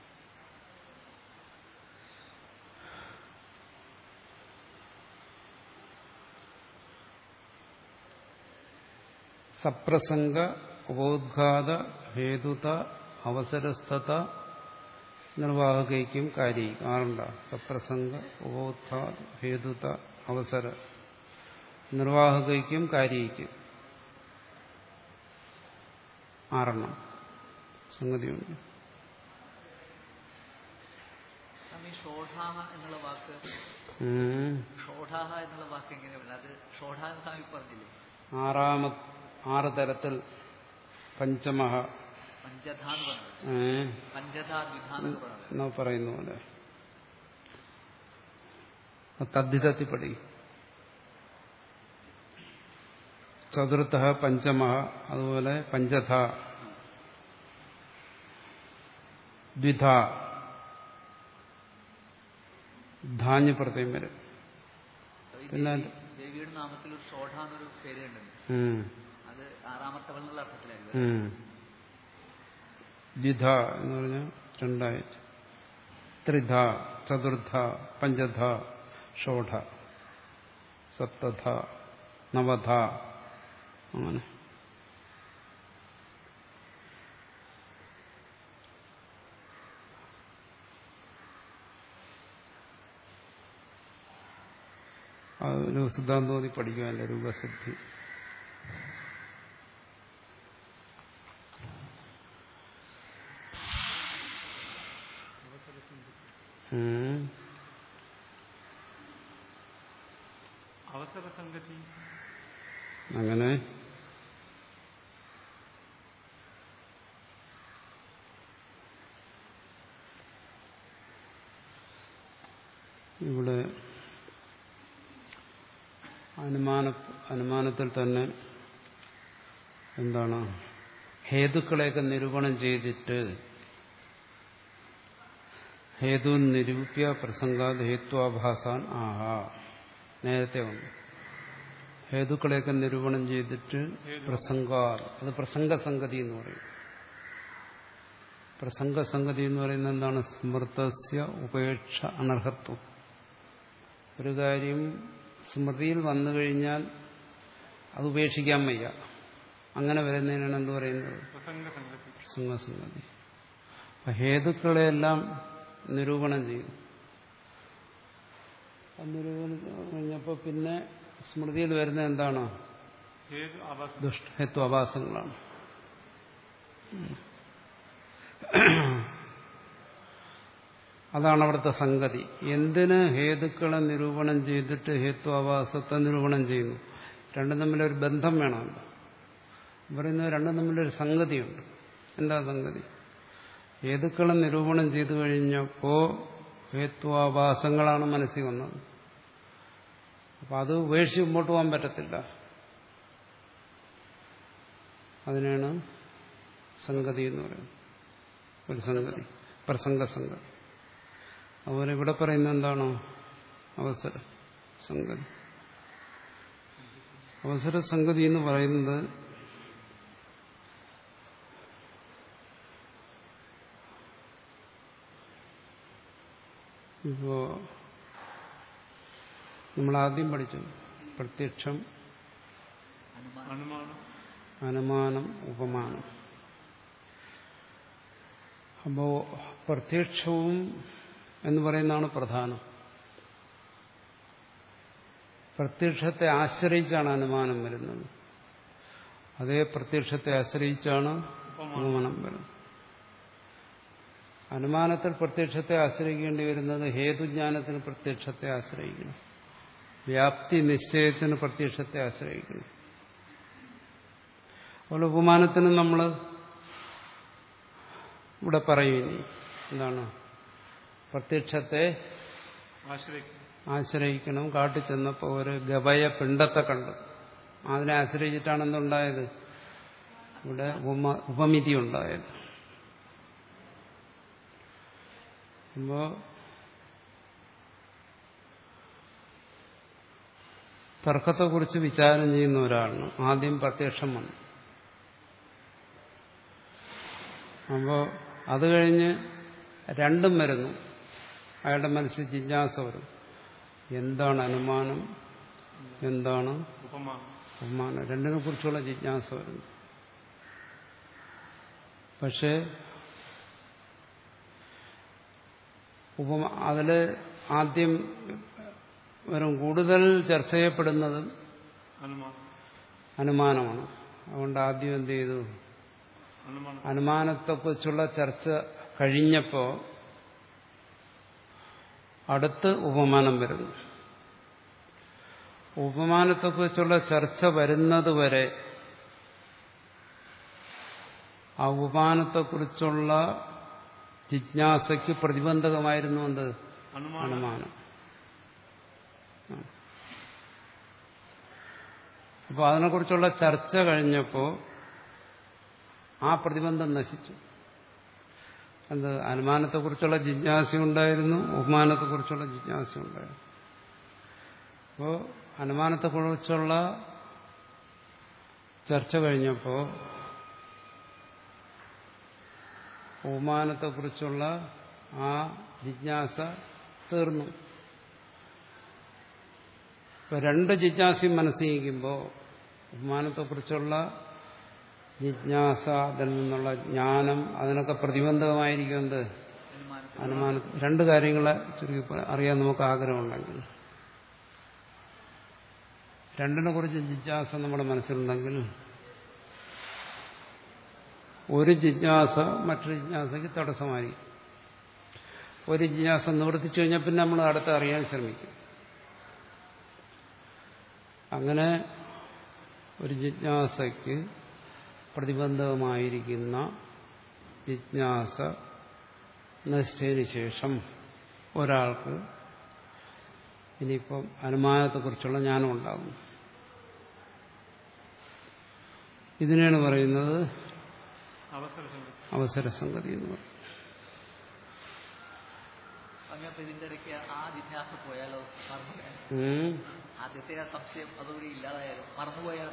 സപ്രസംഗ ഉപോദ്ഘാത ഹേതുത അവസരസ്ഥത നിർവാഹകയ്ക്കും കാര്യയിക്കും. ആറുണ്ട സപ്രസംഗ ഉപോദ്ഘാത ഹേതുത അവസര നിർവാഹകയ്ക്കും കാര്യയിക്കും. ആറെണ്ണം സംഗതിയുണ്ട്. ഷോഢാഹ എന്നുള്ള വാക്ക് ഷോഢാഹ എന്നുള്ള വാക്ക് എങ്ങനെയാണ്? അത് ഷോഢ എന്ന് സ്വാമി പറഞ്ഞില്ലേ? ആറാമ ആറ് തരത്തിൽ പഞ്ചമഹ പഞ്ചധാന്ന് പറഞ്ഞത്. പഞ്ചധാ ദ്വിധാന്നൊക്കെ പറഞ്ഞത് പറയുന്ന പോലെ തദ്ധിതത്തിൽ പഠിക്കും. ചതുർത്ഥ പഞ്ചമഹ, അതുപോലെ പഞ്ചധ, ദ്വിധ, ധാന്യ പ്രത്യം വരും. പിന്നെ ദേവിയുടെ നാമത്തിൽ ഒരു ഷോഢ എന്നൊരു പേര് കണ്ടത്. അത് ആറാമത്തവൾ എന്നുള്ള അർത്ഥത്തിലായിരുന്നു. ദ്വിധ എന്ന് പറഞ്ഞാൽ രണ്ടായിട്ട്. ത്രിധ, ചതുർത്ഥ, പഞ്ചധ, ഷോഢ, സപ്തധ, നവധ, അങ്ങനെ. ഒരു സിദ്ധാന്തോതി പഠിക്കുവാൻ്റെ രൂപസിദ്ധി. അവസരസംഗതി അങ്ങനെ ഇവിടെ അനുമാന അനുമാനത്തിൽ തന്നെ എന്താണ് ഹേതുക്കളെയൊക്കെ നിരൂപണം ചെയ്തിട്ട് ഹേതു നിരൂപ്യ പ്രസംഗാത് ഹേത്വാഭാസാൻ ആഹാ നേരത്തെ ഉണ്ട്. ഹേതുക്കളെയൊക്കെ നിരൂപണം ചെയ്തിട്ട് പ്രസംഗാർ, അത് പ്രസംഗസംഗതി എന്ന് പറയും. പ്രസംഗസംഗതി എന്ന് പറയുന്നത് എന്താണ്? സ്മൃതസ്യ ഉപേക്ഷ അനർഹത്വം. ഒരു കാര്യം സ്മൃതിയിൽ വന്നു കഴിഞ്ഞാൽ അത് ഉപേക്ഷിക്കാൻ വയ്യ. അങ്ങനെ വരുന്നതിനാണ് എന്ത് പറയുന്നത്? പ്രസംഗസംഗതി. അപ്പൊ ഹേതുക്കളെയെല്ലാം നിരൂപണം ചെയ്തു. നിരൂപണം കഴിഞ്ഞപ്പോൾ പിന്നെ സ്മൃതിയിൽ വരുന്ന എന്താണ്? ഹേത്വാഭാസങ്ങളാണ്. അതാണ് അവിടുത്തെ സംഗതി. എന്തിന് ഹേതുക്കളെ നിരൂപണം ചെയ്തിട്ട് ഹേത്വാഭാസത്തെ നിരൂപണം ചെയ്യുന്നു? രണ്ടും തമ്മിലൊരു ബന്ധം വേണമല്ലോ. പറയുന്നത് രണ്ടും തമ്മിലൊരു സംഗതിയുണ്ട്. എന്താ സംഗതി? ഹേതുക്കളെ നിരൂപണം ചെയ്തു കഴിഞ്ഞപ്പോൾ ഹേത്വാഭാസങ്ങളാണ് മനസ്സിൽ വന്നത്. അപ്പം അത് ഉപേക്ഷിച്ച് മുമ്പോട്ട് പോകാൻ പറ്റത്തില്ല. അതിനാണ് സംഗതി എന്ന് പറയുന്നത്. ഒരു സംഗതി, പ്രസംഗസംഗതി. അതുപോലെ ഇവിടെ പറയുന്നത് എന്താണ്? അവസര സംഗതി. അവസര സംഗതി എന്ന് പറയുന്നത് ഇപ്പോ നമ്മളാദ്യം പഠിച്ചു പ്രത്യക്ഷം, അനുമാനം, ഉപമാനം. അപ്പോ പ്രത്യക്ഷവും എന്ന് പറയുന്നതാണ് പ്രധാനം. പ്രത്യക്ഷത്തെ ആശ്രയിച്ചാണ് അനുമാനം വരുന്നത്. അതേ പ്രത്യക്ഷത്തെ ആശ്രയിച്ചാണ് ഉപമാനം വരുന്നത്. അനുമാനത്തിൽ പ്രത്യക്ഷത്തെ ആശ്രയിക്കേണ്ടി വരുന്നത് ഹേതുജ്ഞാനത്തിന് പ്രത്യക്ഷത്തെ ആശ്രയിക്കണം. വ്യാപ്തി നിശ്ചയത്തിന് പ്രത്യക്ഷത്തെ ആശ്രയിക്കണം. അതുപോലെ ഉപമാനത്തിന് നമ്മൾ ഇവിടെ പറയും എന്താണ്? പ്രത്യക്ഷത്തെ ആശ്രയിക്കണം. കാട്ടിൽ ചെന്നപ്പോൾ ഒരു ഗവയ പിണ്ടത്തെ കണ്ടു. അതിനെ ആശ്രയിച്ചിട്ടാണ് എന്തുണ്ടായത്? ഇവിടെ ഉപമ ഉപമിതി ഉണ്ടായത്. അപ്പോ തർക്കത്തെക്കുറിച്ച് വിചാരം ചെയ്യുന്ന ഒരാളിന് ആദ്യം പ്രത്യക്ഷം വന്നു. അപ്പോൾ അത് കഴിഞ്ഞ് രണ്ടും വരുന്നു. അയാളുടെ മനസ്സിൽ ജിജ്ഞാസ വരും. എന്താണ് അനുമാനം, എന്താണ് ഉപമാനം, രണ്ടിനെ കുറിച്ചുള്ള ജിജ്ഞാസ വരുന്നു. പക്ഷേ ഉപമ അതിൽ ആദ്യം വരും കൂടുതൽ ചർച്ച ചെയ്യപ്പെടുന്നത് അനുമാനമാണ്. അതുകൊണ്ട് ആദ്യം എന്ത് ചെയ്തു? അനുമാനത്തെക്കുറിച്ചുള്ള ചർച്ച കഴിഞ്ഞപ്പോൾ അടുത്ത് ഉപമാനം വരുന്നു. ഉപമാനത്തെക്കുറിച്ചുള്ള ചർച്ച വരുന്നതുവരെ ആ ഉപമാനത്തെക്കുറിച്ചുള്ള ജിജ്ഞാസയ്ക്ക് പ്രതിബന്ധകമായിരുന്നു എന്ത്? അനുമാനം. അപ്പോൾ അതിനെക്കുറിച്ചുള്ള ചർച്ച കഴിഞ്ഞപ്പോൾ ആ പ്രതിബന്ധം നശിച്ചു. എന്ത്? അനുമാനത്തെക്കുറിച്ചുള്ള ജിജ്ഞാസ ഉണ്ടായിരുന്നു, ഉപമാനത്തെക്കുറിച്ചുള്ള ജിജ്ഞാസ ഉണ്ടായിരുന്നു. അപ്പോൾ അനുമാനത്തെക്കുറിച്ചുള്ള ചർച്ച കഴിഞ്ഞപ്പോൾ ഉപമാനത്തെക്കുറിച്ചുള്ള ആ ജിജ്ഞാസ തീർന്നു. ഇപ്പൊ രണ്ട് ജിജ്ഞാസയും മനസ്സിരിക്കുമ്പോൾ ഉപമാനത്തെക്കുറിച്ചുള്ള ജിജ്ഞാസ, അതിൽ നിന്നുള്ള ജ്ഞാനം, അതിനൊക്കെ പ്രതിബന്ധകമായിരിക്കുന്നത് അനുമാനം. രണ്ട് കാര്യങ്ങളെ ചുരുക്കി അറിയാൻ നമുക്ക് ആഗ്രഹമുണ്ടെങ്കിൽ, രണ്ടിനെ കുറിച്ച് ജിജ്ഞാസ നമ്മുടെ മനസ്സിലുണ്ടെങ്കിൽ ഒരു ജിജ്ഞാസ മറ്റൊരു ജിജ്ഞാസയ്ക്ക് തടസ്സമായിരിക്കും. ഒരു ജിജ്ഞാസ നിവർത്തിച്ചു കഴിഞ്ഞാൽ പിന്നെ നമ്മൾ അടുത്ത് അറിയാൻ ശ്രമിക്കും. അങ്ങനെ ഒരു ജിജ്ഞാസയ്ക്ക് പ്രതിബന്ധകമായിരിക്കുന്ന ജിജ്ഞാസ നശിച്ചതിന് ശേഷം ഒരാൾക്ക് ഇനിയിപ്പം അനുമാനത്തെക്കുറിച്ചുള്ള ജ്ഞാനം ഉണ്ടാകും. ഇതിനെയാണ് പറയുന്നത് അവസരസംഗതി എന്ന് പറയും. ഇതിന്റെ ഇടയ്ക്ക് ആ ജിജ്ഞാസ പോയാലോ? ആദ്യത്തെ ആ സംശയം അതുകൂടി ഇല്ലാതായാലും മറന്നുപോയാലോ?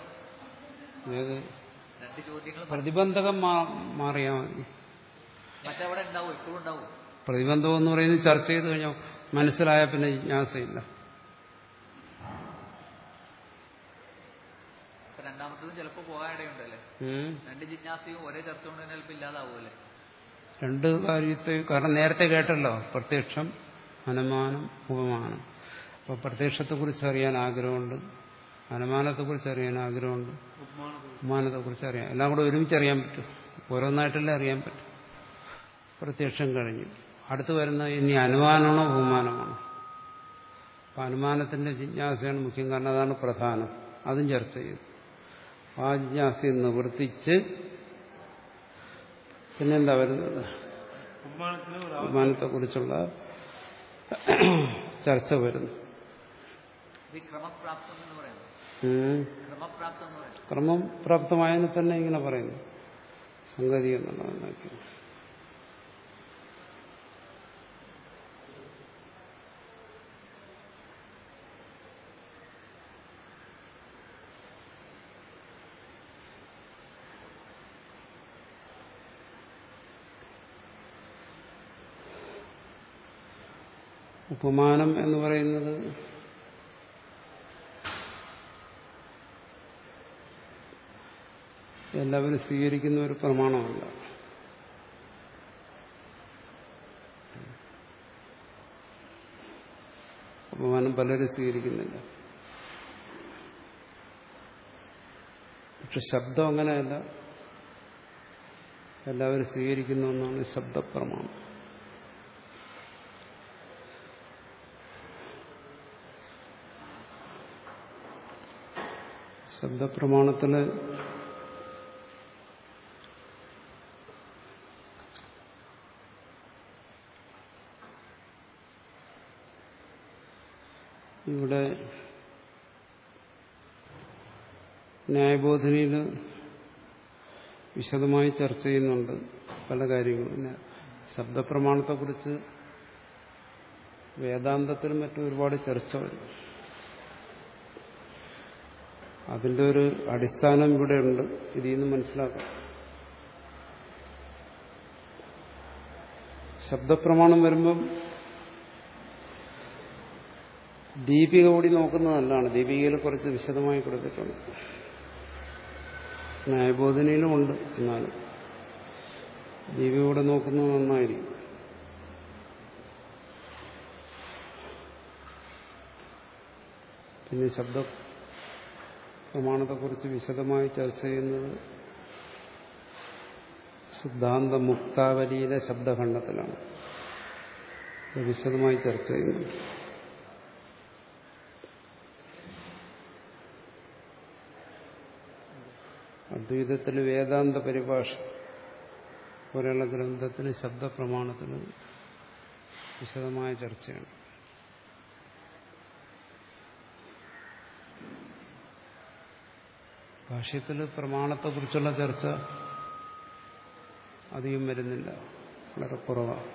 രണ്ട് ചോദ്യങ്ങൾ പ്രതിബന്ധകം മാറിയാൽ മതി. മറ്റവിടെ ഉണ്ടാവും, എപ്പോഴും ഉണ്ടാവും. പ്രതിബന്ധം എന്ന് പറയുന്നത് ചർച്ച ചെയ്ത് കഴിഞ്ഞാൽ മനസ്സിലായ പിന്നെ ജിജ്ഞാസയില്ല. രണ്ടാമത്തതും ചിലപ്പോൾ പോകാനിടയുണ്ടല്ലേ? രണ്ട് ജിജ്ഞാസയും ഒരേ ചർച്ച കൊണ്ട് തന്നെ ചിലപ്പോൾ ഇല്ലാതാവുമല്ലേ? രണ്ട് കാര്യത്തെ കാരണം നേരത്തെ കേട്ടല്ലോ, പ്രത്യക്ഷം, അനുമാനം, ഉപമാനം. അപ്പോൾ പ്രത്യക്ഷത്തെക്കുറിച്ച് അറിയാൻ ആഗ്രഹമുണ്ട്, അനുമാനത്തെക്കുറിച്ച് അറിയാൻ ആഗ്രഹമുണ്ട്, ഉപമാനത്തെക്കുറിച്ച് അറിയാൻ, എല്ലാം കൂടെ ഒരുമിച്ച് അറിയാൻ പറ്റും. ഓരോന്നായിട്ടല്ലേ അറിയാൻ പറ്റും. പ്രത്യക്ഷം കഴിഞ്ഞു, അടുത്ത് വരുന്ന ഇനി അനുമാനമാണോ ഉപമാനമാണോ? അപ്പം അനുമാനത്തിന്റെ ജിജ്ഞാസയാണ് മുഖ്യം, കാരണം അതാണ് പ്രധാനം. അതും ചർച്ച ചെയ്തു. ആ ജിജ്ഞാസയെ നിവർത്തിച്ച് പിന്നെന്താ വരുന്നത്? ഉപമാനത്തെക്കുറിച്ചുള്ള ചർച്ച വരുന്നു. ക്രമം പ്രാപ്തമായതിന് തന്നെ ഇങ്ങനെ പറയുന്നു സംഗതി എന്നുള്ളതെന്നാക്കി. ഉപമാനം എന്ന് പറയുന്നത് എല്ലാവരും സ്വീകരിക്കുന്ന ഒരു പ്രമാണമല്ല. ഉപമാനം പലരും സ്വീകരിക്കുന്നില്ല. പക്ഷെ ശബ്ദം അങ്ങനെയല്ല, എല്ലാവരും സ്വീകരിക്കുന്ന ഒന്നാണ് ശബ്ദപ്രമാണം. ശബ്ദപ്രമാണത്തില് ഇവിടെ ന്യായബോധനയിൽ വിശദമായി ചർച്ച ചെയ്യുന്നുണ്ട് പല കാര്യങ്ങളും. പിന്നെ ശബ്ദപ്രമാണത്തെക്കുറിച്ച് വേദാന്തത്തിലും മറ്റും ഒരുപാട് ചർച്ച വരും. അതിൻ്റെ ഒരു അടിസ്ഥാനം ഇവിടെയുണ്ട്. ഇതിൽ നിന്ന് മനസ്സിലാക്കാം. ശബ്ദപ്രമാണം വരുമ്പം ദീപിക കൂടി നോക്കുന്നത് നല്ലതാണ്. ദീപികയിൽ കുറച്ച് വിശദമായി കൊടുത്തിട്ടുണ്ട്. ന്യായബോധനയിലും ഉണ്ട്. എന്നാലും ദീപിക കൂടെ നോക്കുന്നത് നന്നായിരിക്കും. പിന്നെ ശബ്ദ പ്രമാണത്തെക്കുറിച്ച് വിശദമായി ചർച്ച ചെയ്യുന്നത് സിദ്ധാന്ത മുക്താവലിയിലെ ശബ്ദഖണ്ഡത്തിലാണ്. വിശദമായി ചർച്ച ചെയ്യുന്നത്. അദ്വൈതത്തിൽ വേദാന്ത പരിഭാഷ പോലെയുള്ള ഗ്രന്ഥത്തിന് ശബ്ദപ്രമാണത്തിന് വിശദമായ ചർച്ചയാണ്. ഭാഷ്യത്തിൽ പ്രമാണത്തെക്കുറിച്ചുള്ള ചർച്ച അധികം വരുന്നില്ല, വളരെ കുറവാണ്.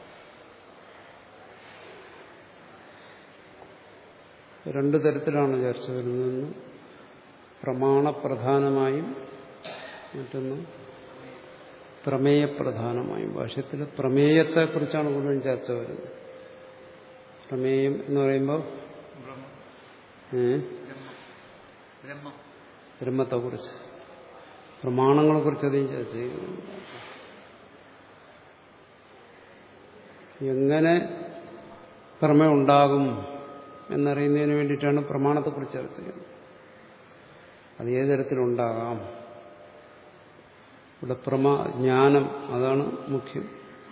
രണ്ടു തരത്തിലാണ് ചർച്ച വരുന്നതെന്ന്. പ്രമാണപ്രധാനമായും മറ്റൊന്ന് പ്രമേയപ്രധാനമായും. ഭാഷ്യത്തിൽ പ്രമേയത്തെക്കുറിച്ചാണ് കൂടുതൽ ചർച്ച വരുന്നത്. പ്രമേയം എന്ന് പറയുമ്പോൾ ബ്രഹ്മത്തെക്കുറിച്ച്, പ്രമാണങ്ങളെക്കുറിച്ച് അധികം ചർച്ച ചെയ്യുന്നു. എങ്ങനെ പ്രമേയം ഉണ്ടാകും എന്നറിയുന്നതിന് വേണ്ടിയിട്ടാണ് പ്രമാണത്തെക്കുറിച്ച് ചർച്ച ചെയ്യുന്നത്. അത് ഏത് തരത്തിലുണ്ടാകാം. ഇവിടെ പ്രമാ ജ്ഞാനം, അതാണ് മുഖ്യം.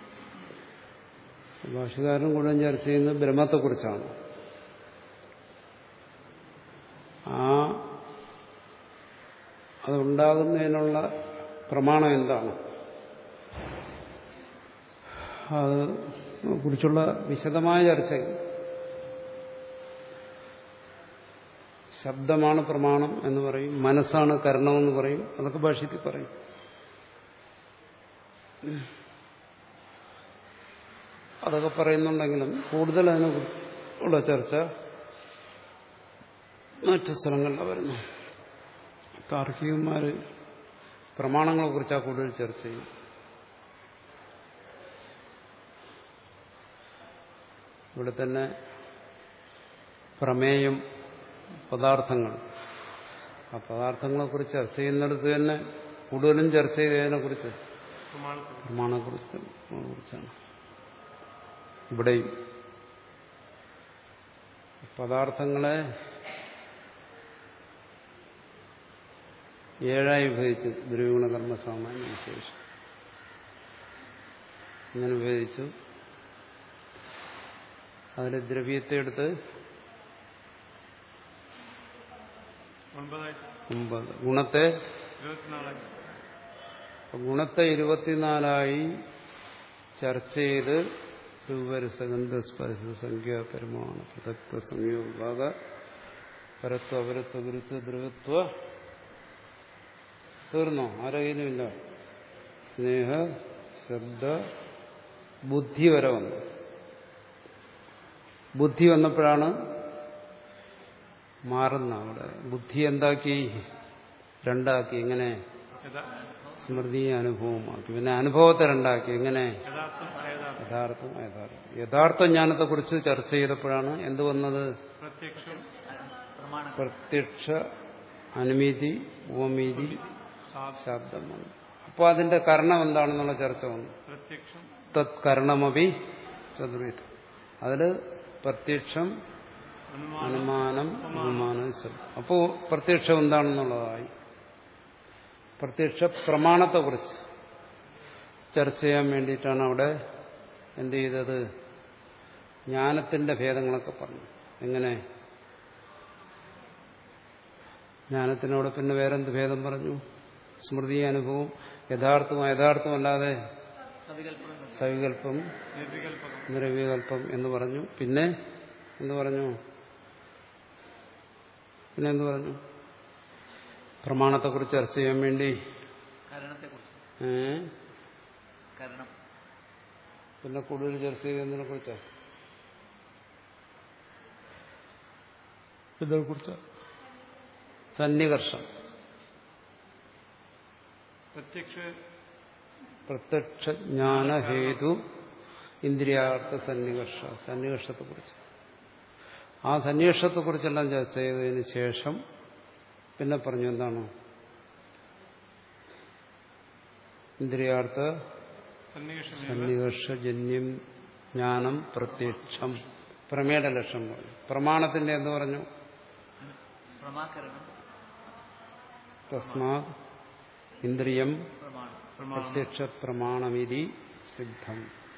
ഭാഷകാരൻ കൂടുതൽ ചർച്ച ചെയ്യുന്നത് ബ്രഹ്മത്തെക്കുറിച്ചാണ്. ആ അതുണ്ടാകുന്നതിനുള്ള പ്രമാണം എന്താണ്, അത് കുറിച്ചുള്ള വിശദമായ ചർച്ച. ശബ്ദമാണ് പ്രമാണം എന്ന് പറയും, മനസ്സാണ് കരണമെന്ന് പറയും, അതൊക്കെ ഭാഷ്യത്തിൽ പറയും. അതൊക്കെ പറയുന്നുണ്ടെങ്കിലും കൂടുതൽ അതിനുള്ള ചർച്ച മറ്റു സ്ഥലങ്ങളിലാണ് വരുന്നത്. താർക്കികന്മാർ പ്രമാണങ്ങളെ കുറിച്ചാണ് കൂടുതൽ ചർച്ച ചെയ്യും. ഇവിടെ തന്നെ പ്രമേയം, പദാർത്ഥങ്ങൾ, ആ പദാർത്ഥങ്ങളെക്കുറിച്ച് ചർച്ച ചെയ്യുന്നിടത്ത് തന്നെ കൂടുതലും ചർച്ച ചെയ്തതിനെക്കുറിച്ച് പ്രമാണത്തെക്കുറിച്ചാണ്. ഇവിടെയും പദാർത്ഥങ്ങളെ ഏഴായി വിഭജിച്ചു. ദ്രവ്യഗുണ കർമ്മ സാമാന്യ വിശേഷം ഇങ്ങനെ വിഭജിച്ചു. അതിൽ ദ്രവ്യത്തെ എടുത്ത് ഒമ്പത്, ഗുണത്തെ ഗുണത്തെ ഇരുപത്തിനാലായി ചർച്ച ചെയ്ത് രൂപരസഗന്ധ സ്പർശ സംഖ്യ പരമാണ പൃഥക്ത്വ സംയോഗ വിഭാഗ പരത്വ അപരത്വ ഗുരുത്വ ദ്രവത്വ തീർന്നോ? ആരെങ്കിലുമില്ല. സ്നേഹ ശബ്ദ ബുദ്ധി വരെ വന്നു. ബുദ്ധി വന്നപ്പോഴാണ് മാറുന്ന. അവിടെ ബുദ്ധി എന്താക്കി? രണ്ടാക്കി. എങ്ങനെ? സ്മൃതി അനുഭവമാക്കി. പിന്നെ അനുഭവത്തെ രണ്ടാക്കി. എങ്ങനെ? യഥാർത്ഥം യഥാർത്ഥം യഥാർത്ഥ ജ്ഞാനത്തെക്കുറിച്ച് ചർച്ച ചെയ്തപ്പോഴാണ് എന്ത് വന്നത്? പ്രത്യക്ഷ, അനുമീതി, ഉപമീതി, ശബ്ദം വന്നു. അപ്പോൾ അതിന്റെ കരണം എന്താണെന്നുള്ള ചർച്ച വന്നു. തത് കരണമപി ചതുർവിധം. അതിൽ പ്രത്യക്ഷം, അനുമാനം, അനുമാനം, ശബ്ദം. അപ്പോൾ പ്രത്യക്ഷം എന്താണെന്നുള്ളതായി. പ്രത്യക്ഷ പ്രമാണത്തെക്കുറിച്ച് ചർച്ച ചെയ്യാൻ വേണ്ടിയിട്ടാണ് അവിടെ എന്ത് ചെയ്തത്? ജ്ഞാനത്തിന്റെ ഭേദങ്ങളൊക്കെ പറഞ്ഞു. എങ്ങനെ? ജ്ഞാനത്തിനോട് പിന്നെ വേറെന്ത് ഭേദം പറഞ്ഞു? സ്മൃതി, അനുഭവം, യഥാർത്ഥം യഥാർത്ഥമല്ലാതെ സവികല്പം, നിരവികല്പം എന്ന് പറഞ്ഞു. പിന്നെ എന്ത് പറഞ്ഞു? പിന്നെ എന്ത് പറഞ്ഞു? പ്രമാണത്തെക്കുറിച്ച് ചർച്ച ചെയ്യാൻ വേണ്ടി ഏ പിന്നെ കൂടുതൽ ചർച്ച ചെയ്തതിനെ കുറിച്ചാ ഇതിനെ കുറിച്ച് സന്നികർഷം. പ്രത്യക്ഷ പ്രത്യക്ഷ ജ്ഞാനഹേതു ഇന്ദ്രിയാർത്ഥ സന്നികർഷ. സന്നികർഷത്തെക്കുറിച്ച് ആ സന്നികർഷത്തെക്കുറിച്ചെല്ലാം ചർച്ച ചെയ്തതിന് ശേഷം പിന്നെ പറഞ്ഞു എന്താണ് ഇന്ദ്രിയാർത്ഥ സന്നികർഷജന്യം ജ്ഞാനം പ്രത്യക്ഷം. പ്രമേയുടെ ലക്ഷണം പറഞ്ഞു. പ്രമാണത്തിന്റെ എന്ത് പറഞ്ഞു? തസ്മാ ഇന്ദ്രിയം പ്രത്യക്ഷ പ്രമാണമിതി സിദ്ധം.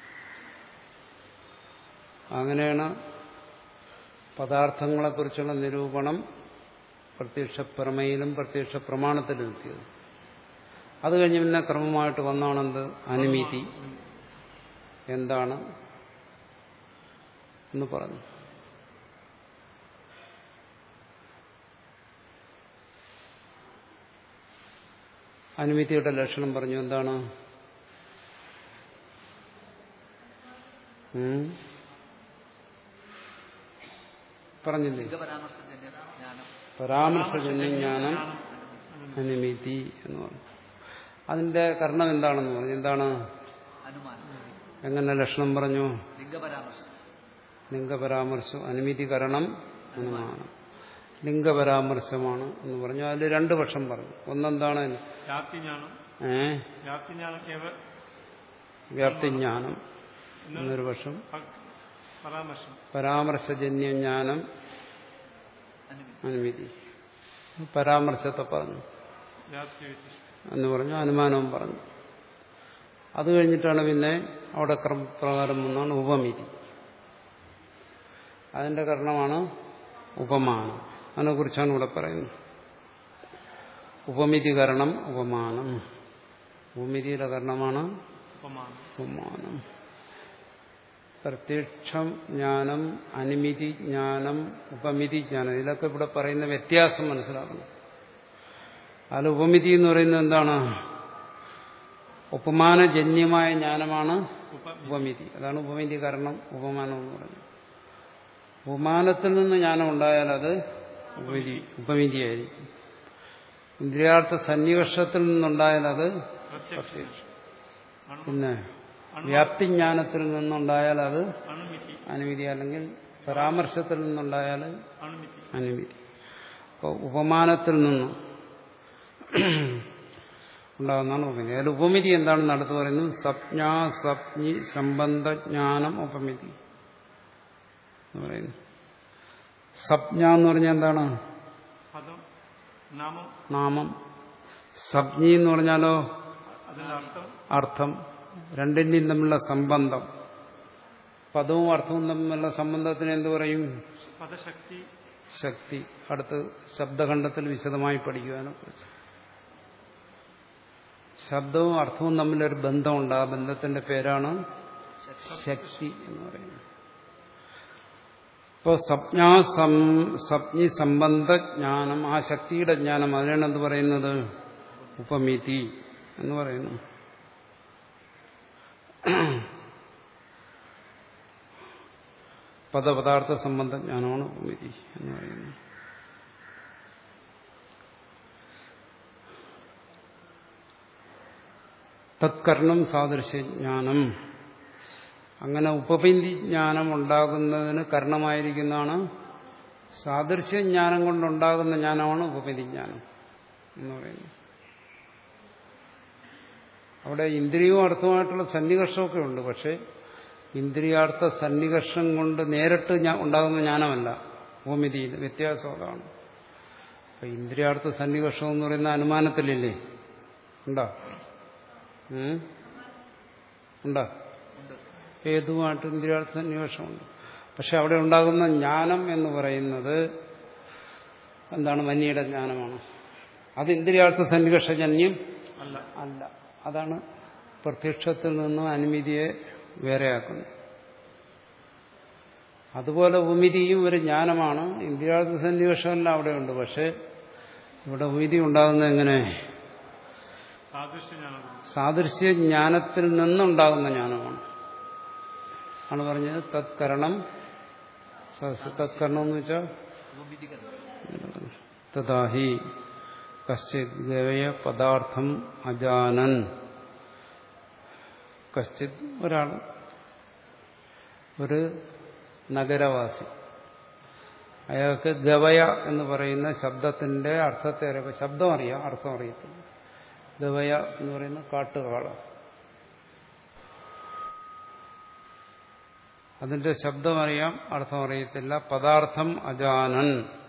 അങ്ങനെയാണ് പദാർത്ഥങ്ങളെക്കുറിച്ചുള്ള നിരൂപണം പ്രത്യക്ഷ പ്രമേയിലും പ്രത്യക്ഷ പ്രമാണത്തിലും എത്തിയത്. അത് കഴിഞ്ഞ് പിന്നെ ക്രമമായിട്ട് വന്നാണെന്ത് അനുമതി എന്താണ് എന്ന് പറഞ്ഞു. അനുമതിയുടെ ലക്ഷണം പറഞ്ഞു. എന്താണ്? പറഞ്ഞില്ലേ? പരാമർശജന്യ ജ്ഞാനം അനുമതി എന്ന് പറഞ്ഞു. അതിന്റെ കാരണം എന്താണെന്ന് പറഞ്ഞു. എന്താണ്? എങ്ങനെ ലക്ഷണം പറഞ്ഞു? ലിംഗപരാമർശം അനുമതി കരണം അനുമാനം. ലിംഗപരാമർശമാണ് എന്ന് പറഞ്ഞു. അതിൽ രണ്ടു പക്ഷം പറഞ്ഞു. ഒന്നെന്താണ്? ഏ വ്യാപ്തിജ്ഞാനം എന്നൊരു പക്ഷം. പരാമർശജന്യ ജ്ഞാനം അനുമതി. പരാമർശത്തെ പറഞ്ഞു എന്ന് പറഞ്ഞു. അനുമാനവും പറഞ്ഞു. അത് കഴിഞ്ഞിട്ടാണ് പിന്നെ അവിടെ ക്രമപ്രകാരം വന്നാണ് ഉപമിതി. അതിന്റെ കാരണമാണ് ഉപമാനം. അതിനെക്കുറിച്ചാണ് ഇവിടെ പറയുന്നത്. ഉപമിതി കരണം ഉപമാനം. ഉപമിതിയുടെ കാരണമാണ് ഉപമാനം. പ്രത്യക്ഷം ജ്ഞാനം, അനുമിതി ജ്ഞാനം, ഉപമിതി ജ്ഞാനം, ഇതിലൊക്കെ ഇവിടെ പറയുന്ന വ്യത്യാസം മനസ്സിലാക്കണം. അതിൽ ഉപമിതി എന്ന് പറയുന്നത് എന്താണ്? ഉപമാനജന്യമായ ജ്ഞാനമാണ് ഉപമിതി. അതാണ് ഉപമിതി കാരണം ഉപമാനം എന്ന് പറയുന്നത്. ഉപമാനത്തിൽ നിന്ന് ജ്ഞാനം ഉണ്ടായാൽ അത് ഉപമിതി ഉപമിതിയായിരിക്കും. ഇന്ദ്രിയാർത്ഥ സന്നികർഷത്തിൽ നിന്നുണ്ടായാൽ അത് പ്രത്യക്ഷം. പിന്നെ വ്യാപ്തിജ്ഞാനത്തിൽ നിന്നുണ്ടായാൽ അത് അനുമതി, അല്ലെങ്കിൽ പരാമർശത്തിൽ നിന്നുണ്ടായാൽ അനുമതി. അപ്പോൾ ഉപമാനത്തിൽ നിന്ന് ഉണ്ടാകുന്നതാണ് ഉപമിതി. അതിൽ ഉപമിതി എന്താണെന്ന് അടുത്ത് പറയുന്നു. സപ്ഞാ സപ്ഞി സംബന്ധജ്ഞാനം ഉപമിതി എന്ന് പറയുന്നു. സപ്ഞ എന്ന് പറഞ്ഞാൽ എന്താണ്? നാമം. സപ്ഞി എന്ന് പറഞ്ഞാലോ അർത്ഥം. രണ്ടിന്റെയും തമ്മിലുള്ള സംബന്ധം. പദവും അർത്ഥവും തമ്മിലുള്ള സംബന്ധത്തിന് എന്ത് പറയും? ശക്തി. അടുത്ത് ശബ്ദഖണ്ഡത്തിൽ വിശദമായി പഠിക്കുവാനെ കുറിച്ച്. ശബ്ദവും അർത്ഥവും തമ്മിലൊരു ബന്ധമുണ്ട്. ആ ബന്ധത്തിന്റെ പേരാണ് ശക്തി എന്ന് പറയുന്നത്. ഇപ്പോൾ സപ്ഞാ സപ്ഞി സംബന്ധ ജ്ഞാനം, ആ ശക്തിയുടെ ജ്ഞാനം, അതിനാണ് എന്ത് പറയുന്നത്? ഉപമിതി എന്ന് പറയുന്നു. പദപദാർത്ഥ സംബന്ധ ജ്ഞാനമാണ് ഉപമിതി എന്ന് പറയുന്നത്. തത്കരണം സാദൃശ്യജ്ഞാനം. അങ്ങനെ ഉപമിതി ജ്ഞാനം ഉണ്ടാകുന്നതിന് കാരണമായിരിക്കുന്നതാണ് സാദൃശ്യജ്ഞാനം കൊണ്ടുണ്ടാകുന്ന ജ്ഞാനമാണ് ഉപമിതി ജ്ഞാനം എന്ന് പറയുന്നത്. അവിടെ ഇന്ദ്രിയവും അർത്ഥമായിട്ടുള്ള സന്നികർഷമൊക്കെ ഉണ്ട്. പക്ഷെ ഇന്ദ്രിയാർത്ഥ സന്നികർഷം കൊണ്ട് നേരിട്ട് ഉണ്ടാകുന്ന ജ്ഞാനമല്ല ഉപമിതിയിൽ. വ്യത്യാസം അതാണ്. അപ്പൊ ഇന്ദ്രിയാർത്ഥ സന്നികർഷം എന്ന് പറയുന്ന അനുമാനത്തിലില്ലേ? ഉണ്ടോ? ഉണ്ടോ? ഹേതുവായിട്ട് ഇന്ദ്രിയാർത്ഥ സന്നിവേഷമുണ്ട്. പക്ഷെ അവിടെ ഉണ്ടാകുന്ന ജ്ഞാനം എന്ന് പറയുന്നത് എന്താണ്? മന്യയുടെ ജ്ഞാനമാണ്. അത് ഇന്ദ്രിയാർത്ഥ സന്നിവേഷജന്യം അല്ല അല്ല അതാണ് പ്രത്യക്ഷത്തിൽ നിന്ന് അനുമതിയെ വേറെയാക്കുന്നത്. അതുപോലെ ഉപമിതിയും ഒരു ജ്ഞാനമാണ്. ഇന്ദ്രിയാർത്ഥ സന്നിവേഷമല്ല അവിടെയുണ്ട്. പക്ഷെ ഇവിടെ ഉപമിതി ഉണ്ടാകുന്നത് എങ്ങനെ? സാദൃശ്യ ജ്ഞാനത്തിൽ നിന്നുണ്ടാകുന്ന ജ്ഞാനമാണ്. ആണ് പറഞ്ഞത് തത്കരണം. തത്കരണം എന്ന് വെച്ചാൽ തഥാഹി കശ്ചിത് ഗവയ പദാർത്ഥം അജാനൻ. കശ്ചിത് ഒരാൾ, ഒരു നഗരവാസി, അയാൾക്ക് ഗവയ എന്ന് പറയുന്ന ശബ്ദത്തിന്റെ അർത്ഥത്തെ അറിയാം. ശബ്ദം അറിയാം, അർത്ഥം അറിയത്തില്ല. ഗവയ എന്ന് പറയുന്ന കാട്ടുകാള, അതിന്റെ ശബ്ദം അറിയാം, അർത്ഥം അറിയത്തില്ല. പദാർത്ഥം അജാനൻ,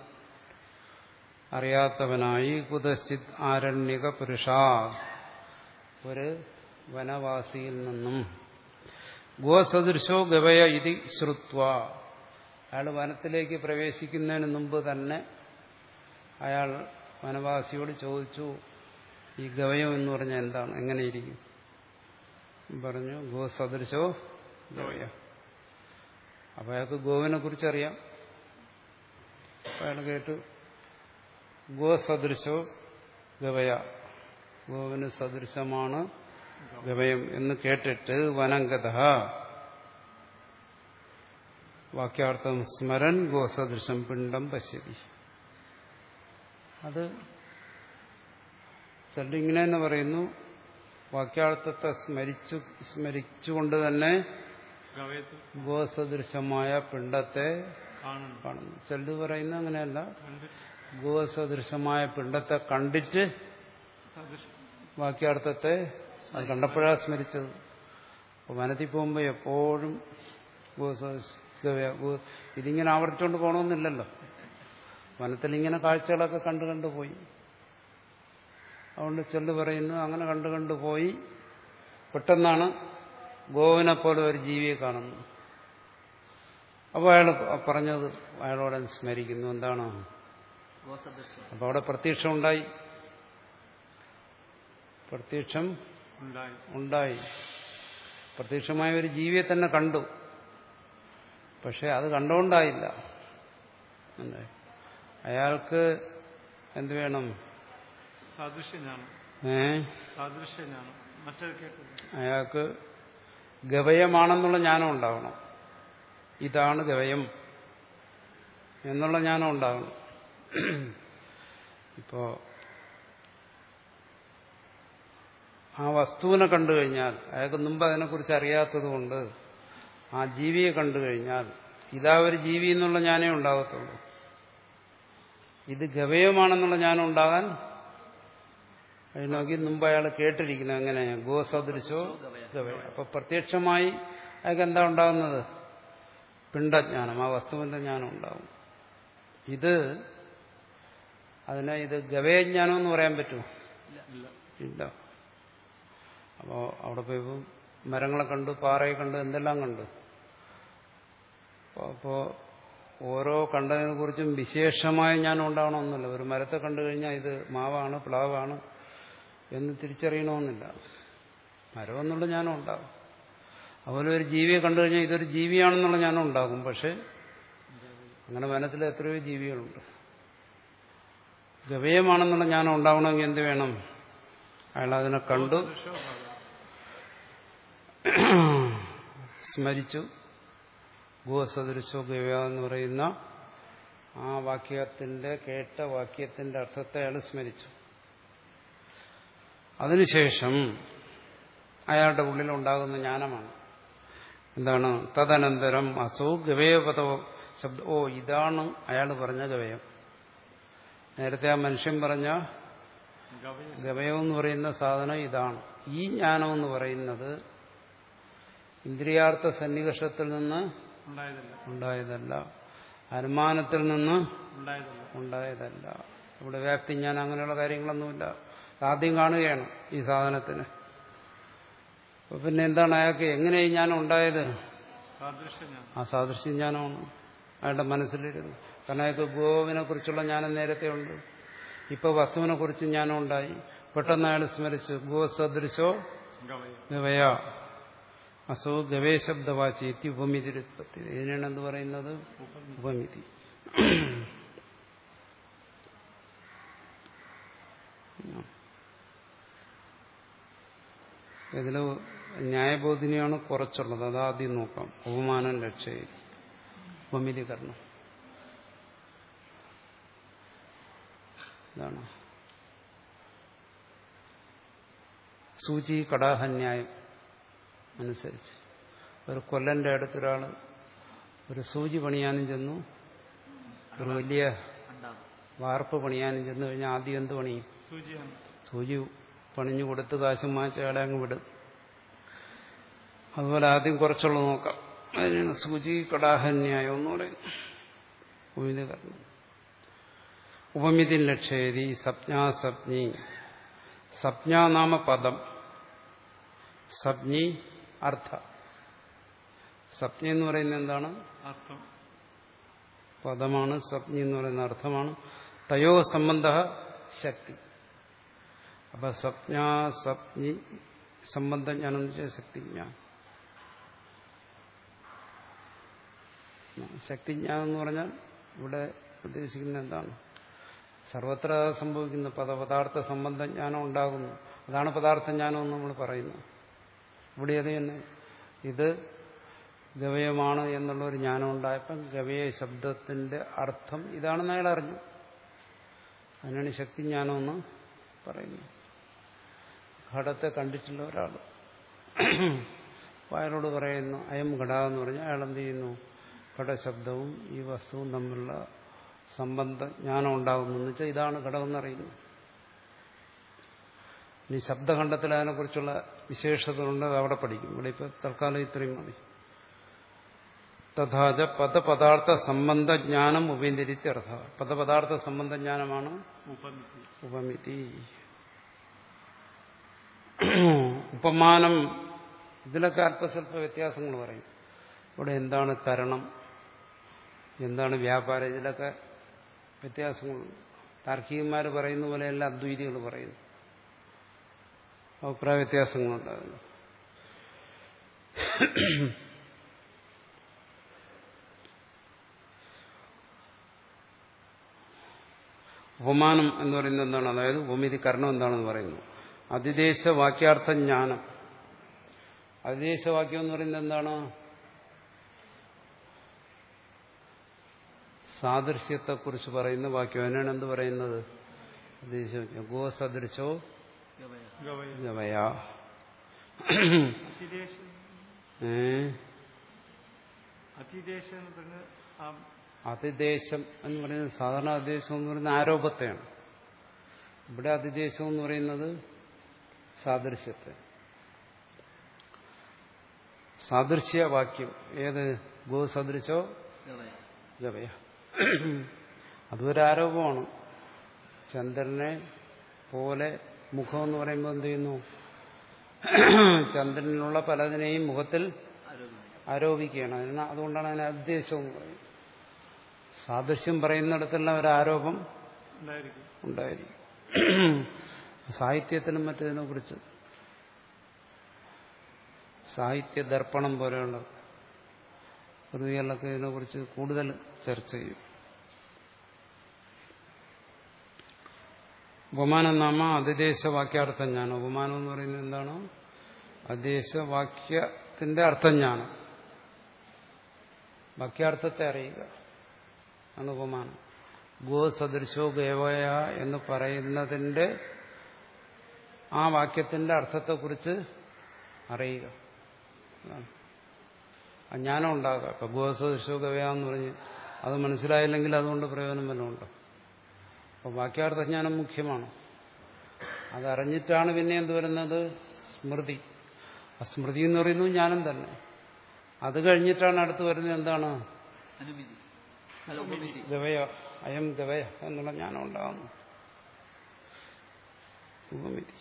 അറിയാത്തവനായി. കുതശ്ചിത് ആരണ്യക പുരുഷാ, ഒരു വനവാസിയിൽ നിന്നും. ഗോസദൃശോ ഗവയ ഇതി ശ്രുത്വ, അയാൾ വനത്തിലേക്ക് പ്രവേശിക്കുന്നതിന് മുമ്പ് തന്നെ അയാൾ വനവാസിയോട് ചോദിച്ചു, ഈ ഗവയം എന്ന് പറഞ്ഞാൽ എന്താണ്, എങ്ങനെയിരിക്കും? പറഞ്ഞു, ഗോസദൃശോ ഗവയ. അപ്പൊ അയാൾക്ക് ഗോവിനെ കുറിച്ചറിയാം. അയാൾ കേട്ടു, ഗോസദൃശോ ഗവയ, ഗോവിന് സദൃശമാണ് ഗവയം എന്ന് കേട്ടിട്ട് വനംഗത വാക്യാർത്ഥം സ്മരൻ ഗോസദൃശം പിണ്ഡം പശ്യതി. അത് ചിലർ ഇങ്ങനെ തന്നെ പറയുന്നു, വാക്യാർത്ഥത്തെ സ്മരിച്ചു സ്മരിച്ചുകൊണ്ട് തന്നെ ഗോസദൃശമായ പിണ്ഡത്തെ കാണുന്നു. ചിലർ പറയുന്നത് അങ്ങനെയല്ല, ഗോസദൃശമായ പിണ്ഡത്തെ കണ്ടിട്ട് വാക്യാർത്ഥത്തെ അത് കണ്ടപ്പോഴാണ് സ്മരിച്ചത്. അപ്പോൾ വനത്തിൽ പോകുമ്പോൾ എപ്പോഴും ഗോസദൃശ ഇതിങ്ങനെ ആവർത്തിച്ചുകൊണ്ട് പോകണമെന്നില്ലല്ലോ. വനത്തിലിങ്ങനെ കാഴ്ചകളൊക്കെ കണ്ടു കണ്ടുപോയി. അതുകൊണ്ട് ചെല്ലു പറയുന്നു, അങ്ങനെ കണ്ടു കണ്ടുപോയി പെട്ടെന്നാണ് ഗോവിനെ പോലെ ഒരു ജീവിയെ കാണുന്നു. അപ്പോൾ അയാൾ പറഞ്ഞത് അയാളോടെ സ്മരിക്കുന്നു, എന്താണ്? അപ്പോൾ അവിടെ പ്രത്യക്ഷം ഉണ്ടായി, പ്രത്യക്ഷം ഉണ്ടായി. പ്രത്യക്ഷമായ ഒരു ജീവിയെ തന്നെ കണ്ടു. പക്ഷെ അത് കണ്ടുകൊണ്ടായില്ല. അയാൾക്ക് എന്ത് വേണം? ഏ അയാൾക്ക് ഗവയമാണെന്നുള്ള ജ്ഞാനം ഉണ്ടാവണം. ഇതാണ് ഗവയം എന്നുള്ള ജ്ഞാനം ഉണ്ടാവണം. ഇപ്പോ ആ വസ്തുവിനെ കണ്ടു കഴിഞ്ഞാൽ, അയാൾക്ക് മുമ്പ് അതിനെക്കുറിച്ച് അറിയാത്തത് കൊണ്ട് ആ ജീവിയെ കണ്ടു കഴിഞ്ഞാൽ ഇതാ ഒരു ജീവി എന്നുള്ള ജ്ഞാനേ ഉണ്ടാകത്തുള്ളൂ. ഇത് ഗവയമാണെന്നുള്ള ജ്ഞാനം ഉണ്ടാകാൻ നോക്കി മുമ്പ് അയാൾ കേട്ടിരിക്കുന്നത് എങ്ങനെ? ഗോസദൃശോ ഗവയ. അപ്പൊ പ്രത്യക്ഷമായി അയാൾക്ക് എന്താ ഉണ്ടാകുന്നത്? പിണ്ഡജ്ഞാനം, ആ വസ്തുവിന്റെ ജ്ഞാനം ഉണ്ടാകും. ഇത് അതിനെ ഇത് ഗവയജ്ഞാനം എന്ന് പറയാൻ പറ്റുമോ? ഇല്ല. അപ്പോ അവിടെ പോയപ്പോൾ മരങ്ങളെ കണ്ടു, പാറയെ കണ്ടു, എന്തെല്ലാം കണ്ടു. അപ്പോ ഓരോ കണ്ടതിനെ കുറിച്ചും വിശേഷമായ ജ്ഞാനം ഉണ്ടാവണമെന്നില്ല. ഒരു മരത്തെ കണ്ടു കഴിഞ്ഞാൽ ഇത് മാവാണ്, പ്ലാവാണ് എന്ന് തിരിച്ചറിയണമെന്നില്ല. മരം എന്നുള്ള ജ്ഞാനം ഉണ്ടാകും. അതുപോലെ ഒരു ജീവിയെ കണ്ടു കഴിഞ്ഞാൽ ഇതൊരു ജീവിയാണെന്നുള്ള ജ്ഞാനം ഉണ്ടാകും. പക്ഷെ അങ്ങനെ വനത്തിൽ എത്രയോ ജീവികളുണ്ട്. ഗവയമാണെന്നുള്ള ജ്ഞാനം ഉണ്ടാവണമെങ്കിൽ എന്ത് വേണം? അയാൾ അതിനെ കണ്ടു, സ്മരിച്ചു. ഗോസദൃശോ ഗവയ എന്ന് പറയുന്ന ആ വാക്യത്തിന്റെ കേട്ട വാക്യത്തിന്റെ അർത്ഥത്തെ അയാൾ സ്മരിച്ചു. അതിനുശേഷം അയാളുടെ ഉള്ളിൽ ഉണ്ടാകുന്ന ജ്ഞാനമാണ് എന്താണ്? തദനന്തരം അസോ ഗവയപദോ ശബ്ദ. ഓ, ഇതാണ് അയാൾ പറഞ്ഞ ഗവയം. നേരത്തെ ആ മനുഷ്യൻ പറഞ്ഞ ഗവയം എന്ന് പറയുന്ന സാധനം ഇതാണ്. ഈ ജ്ഞാനം എന്ന് പറയുന്നത് ഇന്ദ്രിയാർത്ഥ സന്നികർഷത്തിൽ നിന്ന് ഉണ്ടായതല്ല, അനുമാനത്തിൽ നിന്ന് ഉണ്ടായതല്ല. ഇവിടെ വ്യാപ്തി ജ്ഞാനം അങ്ങനെയുള്ള കാര്യങ്ങളൊന്നുമില്ല. ആദ്യം കാണുകയാണ് ഈ സാധനത്തിന്. അപ്പൊ പിന്നെ എന്താണ് അയാൾക്ക് എങ്ങനെ ഈ ജ്ഞാനം ഉണ്ടായത്? ആ സാദൃശ്യ ജ്ഞാനമാണ് അയാളുടെ മനസ്സിലിരുന്നത്. കാരണം അയാൾക്ക് ഗോവിനെ കുറിച്ചുള്ള ജ്ഞാനം നേരത്തെ ഉണ്ട്. ഇപ്പൊ വസ്തുവിനെ കുറിച്ച് ജ്ഞാനം ഉണ്ടായി. പെട്ടെന്ന് അയാൾ സ്മരിച്ചു, ഗോ സദൃശോ ഗവയ അസോ ഗവേ ശബ്ദവാചി ഉപമിതിരുത്പത്തി. ഇതിനാണ് എന്ത് പറയുന്നത്? ഉപമിതി. ഇതിൽ ന്യായബോധിനിയാണ് കുറച്ചുള്ളത്. അതാദ്യം നോക്കാം. ഉപമാനം ലക്ഷ്യ ഉപമിതികരണം. ഇതാണ് സൂചി കടാഹന്യായം അനുസരിച്ച്. ഒരു കൊല്ലന്റെ അടുത്തൊരാൾ ഒരു സൂചി പണിയാനും ചെന്നു, ഒരു വലിയ വാർപ്പ് പണിയാനും ചെന്നു കഴിഞ്ഞാൽ ആദ്യം എന്ത് പണിയും? സൂചി പണിഞ്ഞു കൊടുത്ത് കാശും മാറ്റി അയാളെ അങ്ങ് വിടും. അതുപോലെ ആദ്യം കുറച്ചുള്ള നോക്കാം. അതിനാണ് സൂചി കടാഹന്യായം എന്ന് പറയുന്നത്. ഉപമിതകരണം. ഉപമിതി ലക്ഷേരി സപ്ഞാസപ്ഞി. സപ്ഞാനാമ പദം, സപ്ഞി അർത്ഥ. സപ്ഞി എന്ന് പറയുന്നത് എന്താണ്? അർത്ഥം. പദമാണ്. സപ്ഞി എന്ന് പറയുന്ന അർത്ഥമാണ്. തയോ സംബന്ധ ശക്തി. അപ്പൊ സപ്ഞാ സപ്ഞി സംബന്ധജ്ഞാനം എന്ന് വെച്ചാൽ ശക്തിജ്ഞാനം. ശക്തിജ്ഞാനം എന്ന് പറഞ്ഞാൽ ഇവിടെ ഉദ്ദേശിക്കുന്നത് എന്താണ്? സർവത്ര സംഭവിക്കുന്ന പദപദാർത്ഥ സംബന്ധജ്ഞാനം ഉണ്ടാകുന്നു. അതാണ് പദാർത്ഥജ്ഞാനം എന്ന് നമ്മൾ പറയുന്നത്. ഇവിടെ അത് തന്നെ ഇത് ഗവയമാണ് എന്നുള്ളൊരു ജ്ഞാനം ഉണ്ടായപ്പം ഗവയ ശബ്ദത്തിന്റെ അർത്ഥം ഇതാണെന്ന് അയാൾ അറിഞ്ഞു. അതിനാണ് ശക്തിജ്ഞാനം എന്ന് പറയുന്നത്. ഘടത്തെ കണ്ടിട്ടുള്ള ഒരാൾ അപ്പോൾ അയാളോട് പറയുന്നു അയം ഘട എന്ന് പറഞ്ഞാൽ അയാൾ എന്ത് ചെയ്യുന്നു? ഘടശബ്ദവും ഈ വസ്തുവും തമ്മിലുള്ള സംബന്ധ ജ്ഞാനം ഉണ്ടാകുന്നു എന്ന് വെച്ചാൽ ഇതാണ് ഘടകമെന്നറിയുന്നു. ഇനി ശബ്ദഖണ്ഡത്തിൽ അതിനെക്കുറിച്ചുള്ള വിശേഷതകളുണ്ട്, അത് അവിടെ പഠിക്കും. ഇവിടെ ഇപ്പോൾ തൽക്കാലം ഇത്രയും മതി. തഥാച പദപദാർത്ഥ സംബന്ധജ്ഞാനം ഉപേന്ദ്രിത്യർത്ഥ. പദപദാർത്ഥ സംബന്ധജ്ഞാനമാണ് ഉപമിതി. ഉപമാനം, ഇതിലൊക്കെ അല്പസ്വല്പ വ്യത്യാസങ്ങൾ പറയും. ഇവിടെ എന്താണ് കരണം, എന്താണ് വ്യാപാരം, ഇതിലൊക്കെ വ്യത്യാസങ്ങളുണ്ട്. താർക്കികന്മാർ പറയുന്ന പോലെയല്ല അദ്വൈതികൾ പറയുന്നു. അഭിപ്രായ വ്യത്യാസങ്ങളുണ്ടാകുന്നു. ഉപമാനം എന്ന് പറയുന്നത് എന്താണ്? അതായത് ഉപമിതി കരണം എന്താണെന്ന് പറയുന്നു. അതിദേശ വാക്യാർത്ഥ ജ്ഞാനം. അതിദേശവാക്യം എന്ന് പറയുന്നത് എന്താണ്? സാദൃശ്യത്തെക്കുറിച്ച് പറയുന്ന വാക്യം. അതിനാണ് എന്ത് പറയുന്നത്? അതിദേശവാക്യം. ഗോ സദൃശോ ഗവയ. അതിദേശം എന്ന് പറയുന്നത് സാധാരണ അതിദേശം എന്ന് പറയുന്നത് ആരോപത്തെയാണ്. ഇവിടെ അതിദേശം എന്ന് പറയുന്നത് സാദൃശ്യത്തെ. സാദൃശ്യവാക്യം ഏത്? ഗോ സദൃശോ ഗവയ. അതൊരു ആരോപമാണ്. ചന്ദ്രനെ പോലെ മുഖം എന്ന് പറയുമ്പോൾ എന്ത് ചെയ്യുന്നു? ചന്ദ്രനിലുള്ള പലതിനെയും മുഖത്തിൽ ആരോപിക്കുകയാണ്. അതിന് അതുകൊണ്ടാണ് അതിന് അതിദേശം എന്ന് പറയുന്നത്. സാദൃശ്യം പറയുന്നിടത്തെല്ലാം ഒരു ആരോപം ഉണ്ടായിരിക്കും. സാഹിത്യത്തിനും മറ്റതിനെ കുറിച്ച് സാഹിത്യ ദർപ്പണം പോലെയുള്ള കൃതികളിലൊക്കെ ഇതിനെക്കുറിച്ച് കൂടുതൽ ചർച്ച ചെയ്യും. ഉപമാനം നാമ അതിദേശവാക്യാർത്ഥം ജ്ഞാനം. ഉപമാനം എന്ന് പറയുന്നത് എന്താണ്? അതിദേശവാക്യത്തിന്റെ അർത്ഥജ്ഞാനം, വാക്യാർത്ഥത്തെ അറിയുക ആണ് ഉപമാനം. ഗോ സദൃശോ ഗവയ എന്ന് പറയുന്നതിന്റെ ആ വാക്യത്തിന്റെ അർത്ഥത്തെക്കുറിച്ച് അറിയുക. അജ്ഞാനം ഉണ്ടാകുക. ഇപ്പൊ ഗോ സദൃശോ ഗവയ എന്ന് പറഞ്ഞ് അത് മനസ്സിലായില്ലെങ്കിൽ അതുകൊണ്ട് പ്രയോജനം വല്ലതും ഉണ്ടോ? അപ്പോൾ വാക്യാർത്ഥജ്ഞാനം മുഖ്യമാണ്. അതറിഞ്ഞിട്ടാണ് പിന്നെ എന്ത് വരുന്നത്? സ്മൃതി. ആ സ്മൃതി എന്ന് പറയുന്നത് ജ്ഞാനം തന്നെ. അത് കഴിഞ്ഞിട്ടാണ് അടുത്ത് വരുന്നത് എന്താണ്? ഗവയ, അയം ഗവയ എന്നുള്ള ജ്ഞാനം ഉണ്ടാകുന്നു. ഉപമിതി.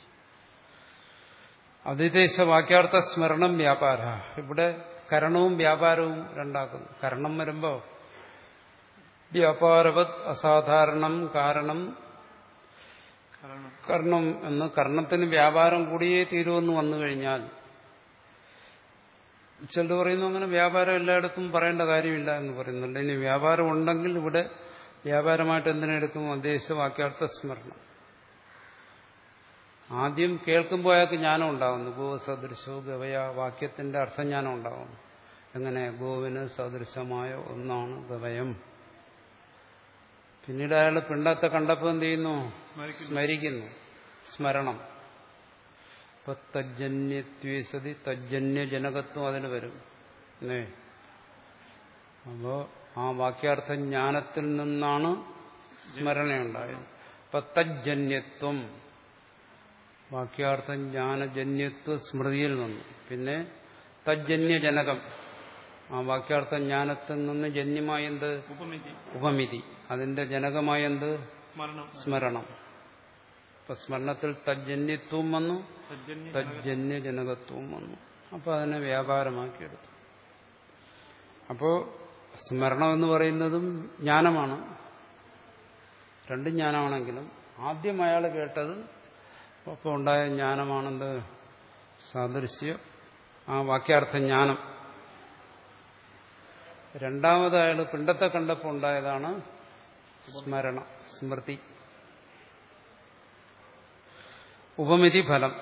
അതിദേശ വാക്യാർത്ഥ സ്മരണം വ്യാപാര. ഇവിടെ കരണവും വ്യാപാരവും രണ്ടാക്കുന്നു. കരണം വരുമ്പോൾ വ്യാപാരവത് അസാധാരണം കാരണം കർണം എന്ന് കർണത്തിന് വ്യാപാരം കൂടിയേ തീരുമെന്ന് വന്നു കഴിഞ്ഞാൽ ചിലർ പറയുന്നു അങ്ങനെ വ്യാപാരം എല്ലായിടത്തും പറയേണ്ട കാര്യമില്ല എന്ന് പറയുന്നുണ്ട്. ഇനി വ്യാപാരം ഉണ്ടെങ്കിൽ ഇവിടെ വ്യാപാരമായിട്ട് എന്തിനെടുക്കും? അദേശ വാക്യാർത്ഥ സ്മരണം. ആദ്യം കേൾക്കുമ്പോൾ അയാൾക്ക് ജ്ഞാനം ഉണ്ടാകുന്നു. ഗോ സദൃശോ ഗവയ, വാക്യത്തിന്റെ അർത്ഥജ്ഞാനം ഉണ്ടാകുന്നു. എങ്ങനെ? ഗോവിന് സദൃശമായ ഒന്നാണ് ഗവയം. പിന്നീട് അയാൾ പിണ്ടത്തെ കണ്ടപ്പോൾ എന്ത് ചെയ്യുന്നു? സ്മരിക്കുന്നു, സ്മരണം. ഇപ്പൊ തജ്ജന്യത്വേ സതി തജ്ജന്യജനകത്വം അതിന് വരും. അല്ലേ? അപ്പോ ആ വാക്യാർത്ഥ ജ്ഞാനത്തിൽ നിന്നാണ് സ്മരണയുണ്ടായത്. അപ്പൊ തജ്ജന്യത്വം വാക്യാർത്ഥ ജ്ഞാനജന്യത്വ സ്മൃതിയിൽ വന്നു. പിന്നെ തജ്ജന്യജനകം ആ വാക്യാർത്ഥ ജ്ഞാനത്തിൽ നിന്ന് ജന്യമായ എന്ത്? ഉപമിതി. അതിന്റെ ജനകമായ എന്ത്? സ്മരണം. അപ്പൊ സ്മരണത്തിൽ തജ്ജന്യത്വം വന്നു, തജ്ജന്യജനകത്വം വന്നു. അപ്പൊ അതിനെ വ്യാപാരമാക്കിയെടുത്തു. അപ്പോ സ്മരണം എന്ന് പറയുന്നതും ജ്ഞാനമാണ്. രണ്ടും ജ്ഞാനമാണെങ്കിലും ആദ്യം അയാൾ കേട്ടത് അപ്പോൾ ഉണ്ടായ ജ്ഞാനമാണെന്ത്? സാദൃശ്യം, ആ വാക്യാർത്ഥ ജ്ഞാനം. രണ്ടാമത് അയാൾ പിണ്ടത്തെ കണ്ടപ്പോൾ ഉണ്ടായതാണ് സ്മരണ, സ്മൃതി. ഉപമിതി ഫലം.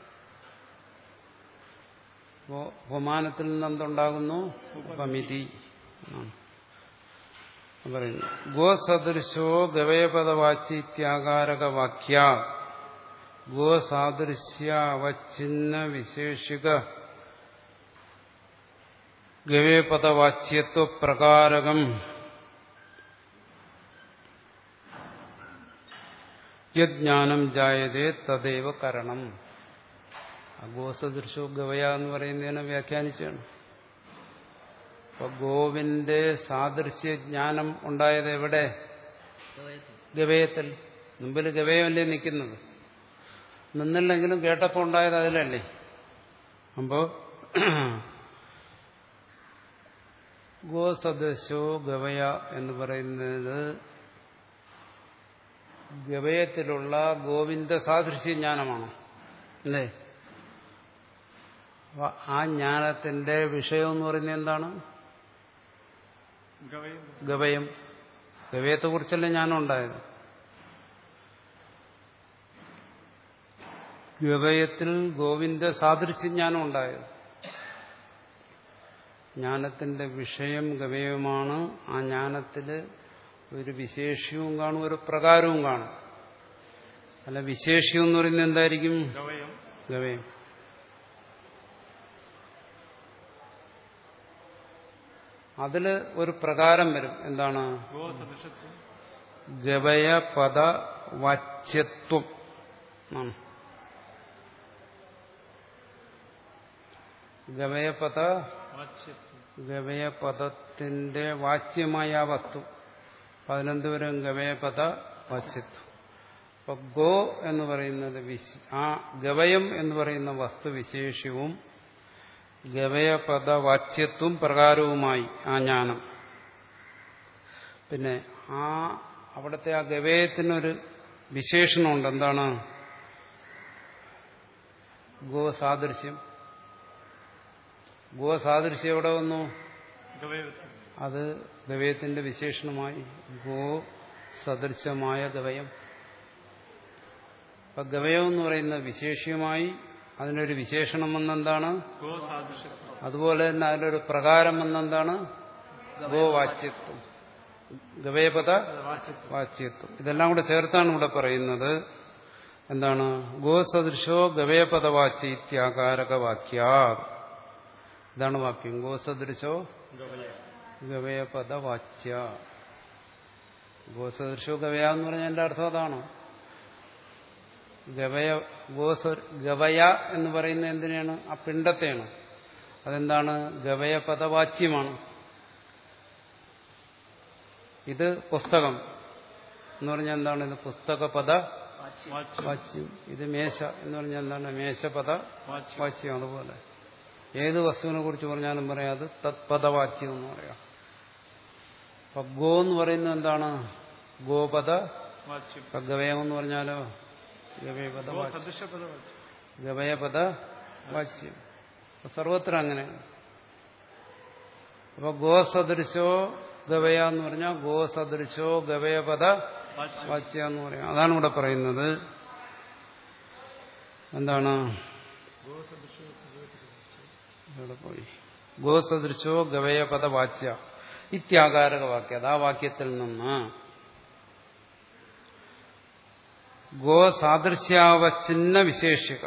അപ്പോ ഉപമാനത്തിൽ നിന്ന് എന്തുണ്ടാകുന്നു? ഉപമിതി പറയുന്നു. ഗോസദൃശോ ഗവയപദവാച്യത്യാകാരക വാക്യ ഗോസാദൃശ്യ അവച്ഛിന്ന വിശേഷിക ഗവേപദവാച്യത്വ പ്രകാരകം യജ്ഞാനം ജായതേ തദേവ കരണം. ഗോസദൃശോ ഗവയ എന്ന് പറയുന്നതിനെ വ്യാഖ്യാനിച്ചാണ്. അപ്പൊ ഗോവിന്റെ സാദൃശ്യ ജ്ഞാനം ഉണ്ടായത് എവിടെ? ഗവയത്തിൽ. മുമ്പിൽ ഗവയമല്ലേ നിൽക്കുന്നത്? നിന്നില്ലെങ്കിലും കേട്ടപ്പോൾ ഉണ്ടായത് അതിലല്ലേ? അപ്പോ ഗോസദൃശോ ഗവയ എന്ന് പറയുന്നത് ഗവയത്തിലുള്ള ഗോവിന്ദ സാദൃശ്യ ജ്ഞാനമാണ് അല്ലേ? ആ ജ്ഞാനത്തിന്റെ വിഷയം എന്ന് പറയുന്നത് എന്താണ്? ഗവയം. ഗവയത്തെ കുറിച്ചല്ലേ ജ്ഞാനം ഉണ്ടായത്? ഗവയത്തിൽ ഗോവിന്ദ സാദൃശ്യ ജ്ഞാനം ഉണ്ടായത്. ജ്ഞാനത്തിന്റെ വിഷയം ഗവയമാണ്. ആ ജ്ഞാനത്തില് ഒരു വിശേഷ്യവും കാണും, ഒരു പ്രകാരവും കാണും. അല്ല, വിശേഷ്യം എന്ന് പറയുന്നത് എന്തായിരിക്കും? ഗവയം. അതില് ഒരു പ്രകാരം വരും. എന്താണ്? ഗവയപദ വാച്യത്വം. ഗവയപദ ഗവയപദത്തിന്റെ വാച്യമായ വസ്തു പതിനൊന്ന് ഗവയപദ വാച്യത്വം. അപ്പൊ ഗോ എന്ന് പറയുന്നത് ആ ഗവയം എന്ന് പറയുന്ന വസ്തുവിശേഷ്യവും ഗവയപദ വാച്യത്വം പ്രകാരവുമായി ആ ജ്ഞാനം. പിന്നെ ആ അവിടുത്തെ ആ ഗവയത്തിനൊരു വിശേഷണമുണ്ട്. എന്താണ്? ഗോ സാദൃശ്യം. ഗോ സാദൃശ്യം എവിടെ വന്നു? അത് ഗവയത്തിന്റെ വിശേഷണമായി. ഗോ സദൃശമായ ഗവയം. അപ്പൊ ഗവയം എന്ന് പറയുന്ന വിശേഷ്യമായി അതിനൊരു വിശേഷണം വന്നെന്താണ്? അതുപോലെ തന്നെ അതിലൊരു പ്രകാരം വന്നെന്താണ്? ഗോവാച്യത്വം, ഗവയപദ വാച്യത്വം. ഇതെല്ലാം കൂടെ ചേർത്താണ് ഇവിടെ പറയുന്നത്. എന്താണ്? ഗോസദൃശോ ഗവയപദവാച്യത്യാകാരക വാക്യ. ഇതാണ് വാക്യം. ഗോസദൃശോ ഗവയപദവാച്യ. ഗോസദൃശോ ഗവയ എന്ന് പറഞ്ഞാൽ എന്റെ അർത്ഥം അതാണ്. ഗവയ ഗോസ ഗവയ എന്ന് പറയുന്ന എന്തിനാണ്? ആ പിണ്ടത്തെയാണ്. അതെന്താണ്? ഗവയപദവാച്യമാണ്. ഇത് പുസ്തകം എന്ന് പറഞ്ഞാൽ എന്താണ്? ഇത് പുസ്തകപദ വാച്യം. ഇത് മേശ എന്ന് പറഞ്ഞാൽ എന്താണ്? മേശപദ വാച്യം. അതുപോലെ ഏത് വസ്തുവിനെ കുറിച്ച് പറഞ്ഞാലും പറയാം അത് തത്പദവാച്യം എന്ന് പറയാം. അപ്പൊ ഗോ എന്ന് പറയുന്നത് എന്താണ്? ഗോപദ വാച്യം. ഗവയം എന്ന് പറഞ്ഞാലോ ഗവയപദ വാച്യം, ഗവയപദ വാച്യം. സർവത്ര അങ്ങനെയാണ്. അപ്പൊ ഗോസദൃശോ ഗവയ എന്ന് പറഞ്ഞാൽ ഗോസദൃശോ ഗവയപദ വാച്യ എന്ന് പറയാം. അതാണ് ഇവിടെ പറയുന്നത്. എന്താണ്? പോയി ഗോസദൃശോ ഗവയപദ വാച്യ ഇത്യാകാരക വാക്യ. ആ വാക്യത്തിൽ നിന്ന് ഗോ സാദൃശ്യാവച്ഛിന്ന വിശേഷിക.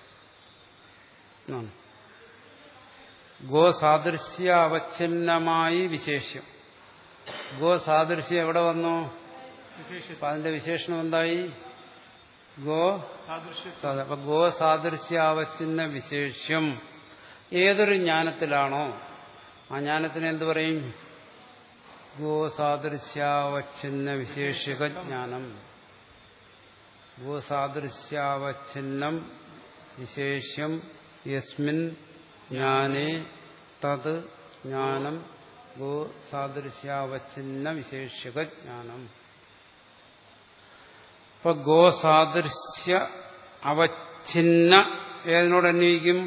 ഗോ സാദൃശ്യ അവച്ഛിന്നമായി വിശേഷ്യം. ഗോ സാദൃശ്യം എവിടെ വന്നു? അപ്പൊ അതിന്റെ വിശേഷണം എന്തായി? ഗോ അപ്പൊ ഗോ സാദൃശ്യാവച്ഛിന്ന വിശേഷ്യം ഏതൊരു ജ്ഞാനത്തിലാണോ ആ ജ്ഞാനത്തിന് എന്ത് പറയും? ഗോ സാദൃശ്യാവച്ഛിന്ന വിശേഷിക ജ്ഞാനം. ഗോ സാദൃശ്യാവച്ഛിന്നം വിശേഷ്യം യസ്മിൻ ജ്ഞാനേ തത് ജ്ഞാനം ഗോ സാദൃശ്യാവച്ഛിന്ന വിശേഷിക ജ്ഞാനം. ഇപ്പൊ ഗോ സാദൃശ്യ അവച്ഛിന്ന ഏതിനോട് അന്വയിക്കും?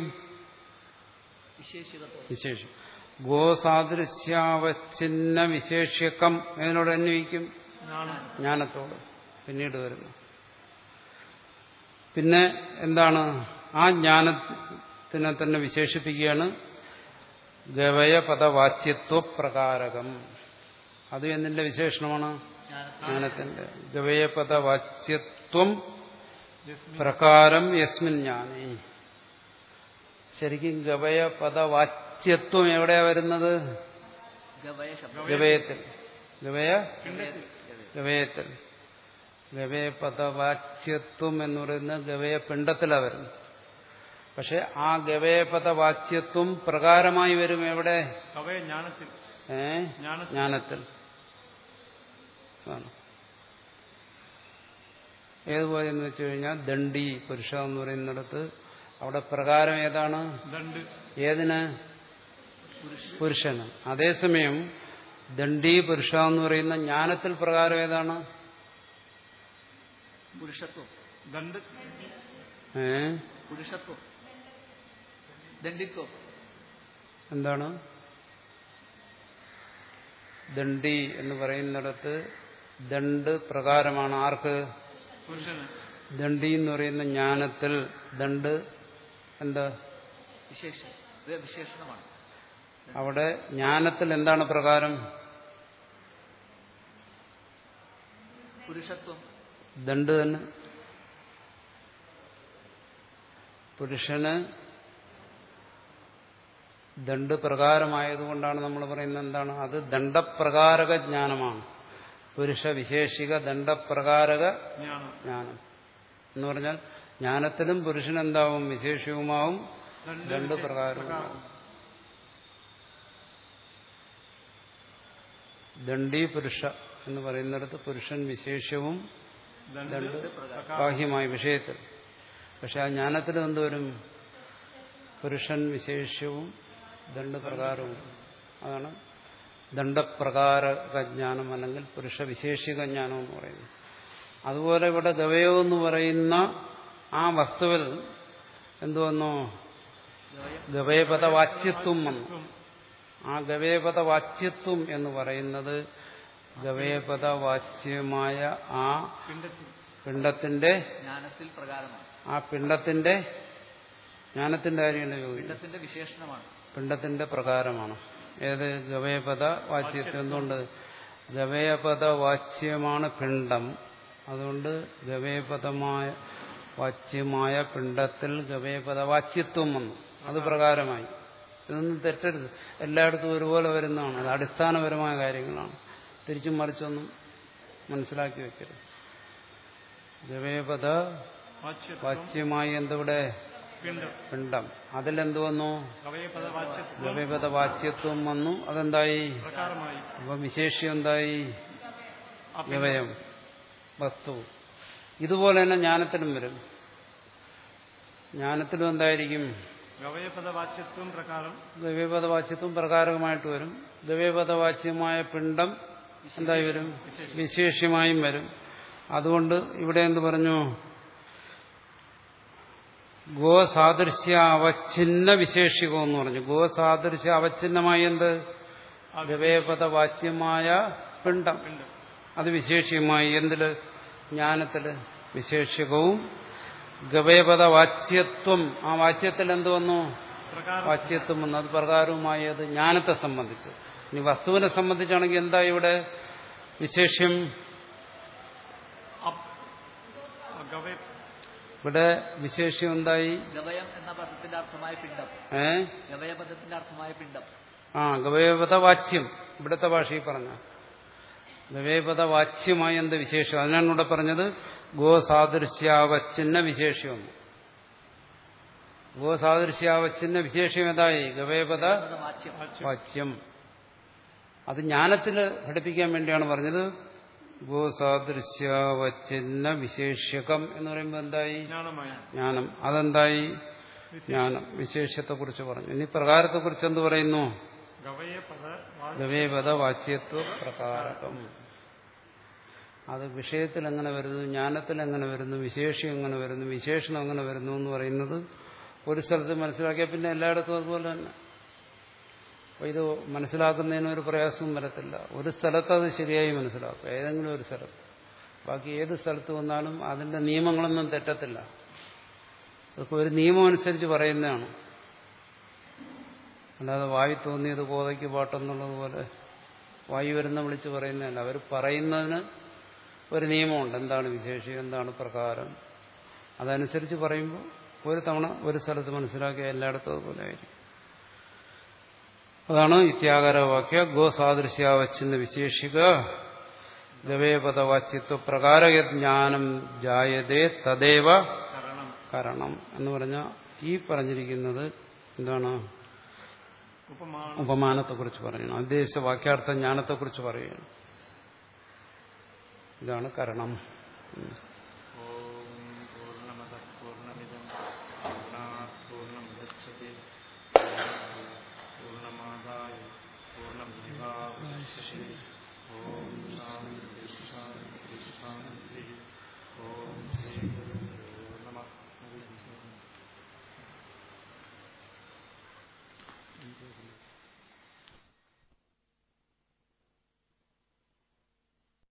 വിശേഷം. ഗോ സാദൃശ്യാവച്ഛിന്ന വിശേഷ്യകം ഏതിനോട് അന്വയിക്കും? ജ്ഞാനത്തോട്. പിന്നീട് വരുന്നു. പിന്നെ എന്താണ്? ആ ജ്ഞാനത്തിനെ തന്നെ വിശേഷിപ്പിക്കുകയാണ് ഗവയപദവാച്യത്വപ്രകാരകം. അത് എന്നിന്റെ വിശേഷണമാണ്? ജ്ഞാനത്തിന്റെ. ഗവയപദവാച്യത്വം പ്രകാരം യസ്മിൻ ജ്ഞാനേ. ശരിക്കും ഗവയപദവാച്യത്വം എവിടെയാ വരുന്നത്? ഗവയത്തിൽ. ഗവയ ഗവയത്തിൽ. ഗവയപദവാച്യത്വം എന്ന് പറയുന്നത് ഗവയപിണ്ഡത്തിലാണ് വരുന്നത്. പക്ഷെ ആ ഗവയപദവാച്യത്വം പ്രകാരമായി വരും എവിടെ? ഏ ജ്ഞാനത്തിൽ. ഏതുപോലെ എന്ന് വെച്ചു കഴിഞ്ഞാൽ ദണ്ഡി പുരുഷ എന്ന് പറയുന്നിടത്ത് അവിടെ പ്രകാരം ഏതാണ്? ഏതിന്? പുരുഷന്. അതേസമയം ദണ്ഡി പുരുഷ എന്ന് പറയുന്ന ജ്ഞാനത്തിൽ പ്രകാരം ഏതാണ്? പുരുഷത്വം. ഏ പുരുഷത്വം. ദണ്ഡിത്വം എന്താണ്? ദണ്ഡി എന്ന് പറയുന്നിടത്ത് ദണ്ഡ് പ്രകാരമാണ്. ആർക്ക്? ദണ്ഡി എന്ന് പറയുന്ന ജ്ഞാനത്തിൽ ദണ്ഡ് എന്താ? വിശേഷണമാണ്. അവിടെ ജ്ഞാനത്തിൽ എന്താണ് പ്രകാരം? പുരുഷത്വം. ദണ്ഡ് തന്നെ. പുരുഷന് ദണ്ഡ് പ്രകാരമായതുകൊണ്ടാണ് നമ്മൾ പറയുന്നത് എന്താണ്? അത് ദണ്ഡപ്രകാരക ജ്ഞാനമാണ്. പുരുഷ വിശേഷിക ദണ്ഡപ്രകാരക ജ്ഞാനം എന്ന് പറഞ്ഞാൽ ജ്ഞാനത്തിലും പുരുഷനെന്താവും? വിശേഷവുമാവും ദണ്ഡ് പ്രകാരവുമാവും. ദണ്ഡി പുരുഷ എന്ന് പറയുന്നിടത്ത് പുരുഷൻ വിശേഷവും ദണ്ഡ് ബാഹ്യമായ വിഷയത്തിൽ. പക്ഷെ ആ ജ്ഞാനത്തിൽ എന്തുവരും? പുരുഷൻ വിശേഷവും ദണ്ഡ് പ്രകാരവും. അതാണ് ദണ്ഡപ്രകാരക ജ്ഞാനം അല്ലെങ്കിൽ പുരുഷ വിശേഷിക ജ്ഞാനം എന്ന് പറയുന്നത്. അതുപോലെ ഇവിടെ ഗവയോ എന്ന് പറയുന്ന ആ വസ്തുവിൽ എന്തുവന്നു? ഗവയപദവാച്യത്വം വന്നു. ആ ഗവയപദവാച്യത്വം എന്ന് പറയുന്നത് ഗവയപദവാച്യമായ ആ പിണ്ഡത്തിന്റെ ആ പിണ്ഡത്തിന്റെ ജ്ഞാനത്തിന്റെ കാര്യമല്ല ചോദിക്കുന്നത്. വിശേഷണമാണ്. പിണ്ഡത്തിന്റെ പ്രകാരമാണ്. ഏത്? ഗവയപദ വാച്യത്വം. എന്തുകൊണ്ട്? ഗവയപദവാച്യമാണ് പിണ്ഡം. അതുകൊണ്ട് ഗവയപദമായ വാച്യമായ പിണ്ഡത്തിൽ ഗവയപദവാച്യത്വം വന്നു. അത് പ്രകാരമായി. ഇതൊന്നും തെറ്റരുത്. എല്ലായിടത്തും ഒരുപോലെ വരുന്നതാണ്. അത് അടിസ്ഥാനപരമായ കാര്യങ്ങളാണ്. തിരിച്ചും മറിച്ചൊന്നും മനസ്സിലാക്കി വെക്കരുത്. ഗവയപദ വാച്യമായി എന്തിവിടെ? പിണ്ഡം. അതിലെന്ത് വന്നു? ഗവയപദവാച്യത്വം വന്നു. അതെന്തായി? അപ്പൊ വിശേഷ്യം എന്തായി? ഗവയം വസ്തു. ഇതുപോലെ തന്നെ ജ്ഞാനത്തിലും വരും. ജ്ഞാനത്തിലും എന്തായിരിക്കും? ഗവയപദവാച്യത്വം പ്രകാരം. ഗവയപദവാച്യത്വം പ്രകാരമായിട്ട് വരും. ഗവയപദവാച്യമായ പിണ്ഡം എന്തായി വരും? വിശേഷ്യമായും വരും. അതുകൊണ്ട് ഇവിടെ എന്ത് പറഞ്ഞു? ഗോ സാദൃശ്യ അവച്ഛിന്ന വിശേഷികം എന്ന് പറഞ്ഞു. ഗോ സാദൃശ്യ അവച്ഛിന്നമായി എന്ത്? ഗവയപദവാച്യമായ പിണ്ഡം. അത് വിശേഷ്യമായി എന്തില്? ജ്ഞാനത്തില്. വിശേഷികവും ഗവയപദവാച്യത്വം. ആ വാച്യത്തിൽ എന്ത് വന്നു? വാച്യത്വം വന്നു. അത് പ്രകാരവുമായി. അത് ജ്ഞാനത്തെ സംബന്ധിച്ച്. ഇനി വസ്തുവിനെ സംബന്ധിച്ചാണെങ്കിൽ എന്താ ഇവിടെ വിശേഷ്യം? ഗവയ ഇവിടെ വിശേഷ്യം എന്തായി? ഗവയം എന്ന പദത്തിന്റെ അർത്ഥമായ പിണ്ഡം. ഏ ഗവയ പദത്തിന്റെ അർത്ഥമായ പിണ്ഡം. ആ ഗവയപദവാച്യം ഇവിടുത്തെ ഭാഷയിൽ പറഞ്ഞ ഗവയപദവാച്യമായ എന്ത് വിശേഷം? അതിനാണ് ഇവിടെ പറഞ്ഞത് ഗോസാദൃശ്യാവച്ചിന്ന വിശേഷ്യമെന്ന്. ഗോസാദൃശ്യാവച്ചിന്ന വിശേഷം ഏതായി? ഗവയപദ വാച്യം. വാച്യം. അത് ജ്ഞാനത്തിൽ ഘടിപ്പിക്കാൻ വേണ്ടിയാണ് പറഞ്ഞത്. ഗോസാദൃശ്യാവച്ചിന്ന വിശേഷ്യകം എന്ന് പറയുമ്പോൾ എന്തായി? ജ്ഞാനം. അതെന്തായി? ജ്ഞാനം. വിശേഷ്യത്തെക്കുറിച്ച് പറഞ്ഞു. ഇനി പ്രകാരത്തെക്കുറിച്ച് എന്ത് പറയുന്നു? ഗവേപദ വാച്യത്വ പ്രകാരകം. അത് വിഷയത്തിൽ എങ്ങനെ വരുന്നു, ജ്ഞാനത്തിൽ എങ്ങനെ വരുന്നു, വിശേഷം എങ്ങനെ വരുന്നു, വിശേഷണം എങ്ങനെ വരുന്നു എന്ന് പറയുന്നത് ഒരു സ്ഥലത്ത് മനസ്സിലാക്കിയാൽ പിന്നെ എല്ലായിടത്തും അതുപോലെ തന്നെ. അപ്പോൾ ഇത് മനസ്സിലാക്കുന്നതിന് ഒരു പ്രയാസവും വരത്തില്ല. ഒരു സ്ഥലത്ത് അത് ശരിയായി മനസ്സിലാക്കും, ഏതെങ്കിലും ഒരു സ്ഥലത്ത്. ബാക്കി ഏത് സ്ഥലത്ത് വന്നാലും അതിന്റെ നിയമങ്ങളൊന്നും തെറ്റത്തില്ല. അതൊക്കെ ഒരു നിയമം അനുസരിച്ച് പറയുന്നതാണ്. അല്ലാതെ വായി തോന്നിയത് കോതയ്ക്ക് പാട്ടെന്നുള്ളതുപോലെ വായു വരുന്ന വിളിച്ച് പറയുന്നതല്ല. അവർ പറയുന്നതിന് ഒരു നിയമമുണ്ട്. എന്താണ് വിശേഷം, എന്താണ് പ്രകാരം. അതനുസരിച്ച് പറയുമ്പോൾ ഒരു തവണ ഒരു സ്ഥലത്ത് മനസ്സിലാക്കിയ എല്ലായിടത്തും അതുപോലെ ആയിരിക്കും. അതാണ് ഇത്യാകാരവാക്യ ഗോസാദൃശ്യാവച്ചിന്ന് വിശേഷിക ഗവേപദവാച്യത്വ പ്രകാരജ്ഞാനം ജായതേ തദേവ കരണം എന്ന് പറഞ്ഞാൽ ഈ പറഞ്ഞിരിക്കുന്നത് എന്താണ്? ഉപമാനത്തെക്കുറിച്ച് പറയണം. അദ്ദേശ വാക്യാർത്ഥ ജ്ഞാനത്തെക്കുറിച്ച് പറയുകയാണ്. ഇതാണ് കരണം. Thank you.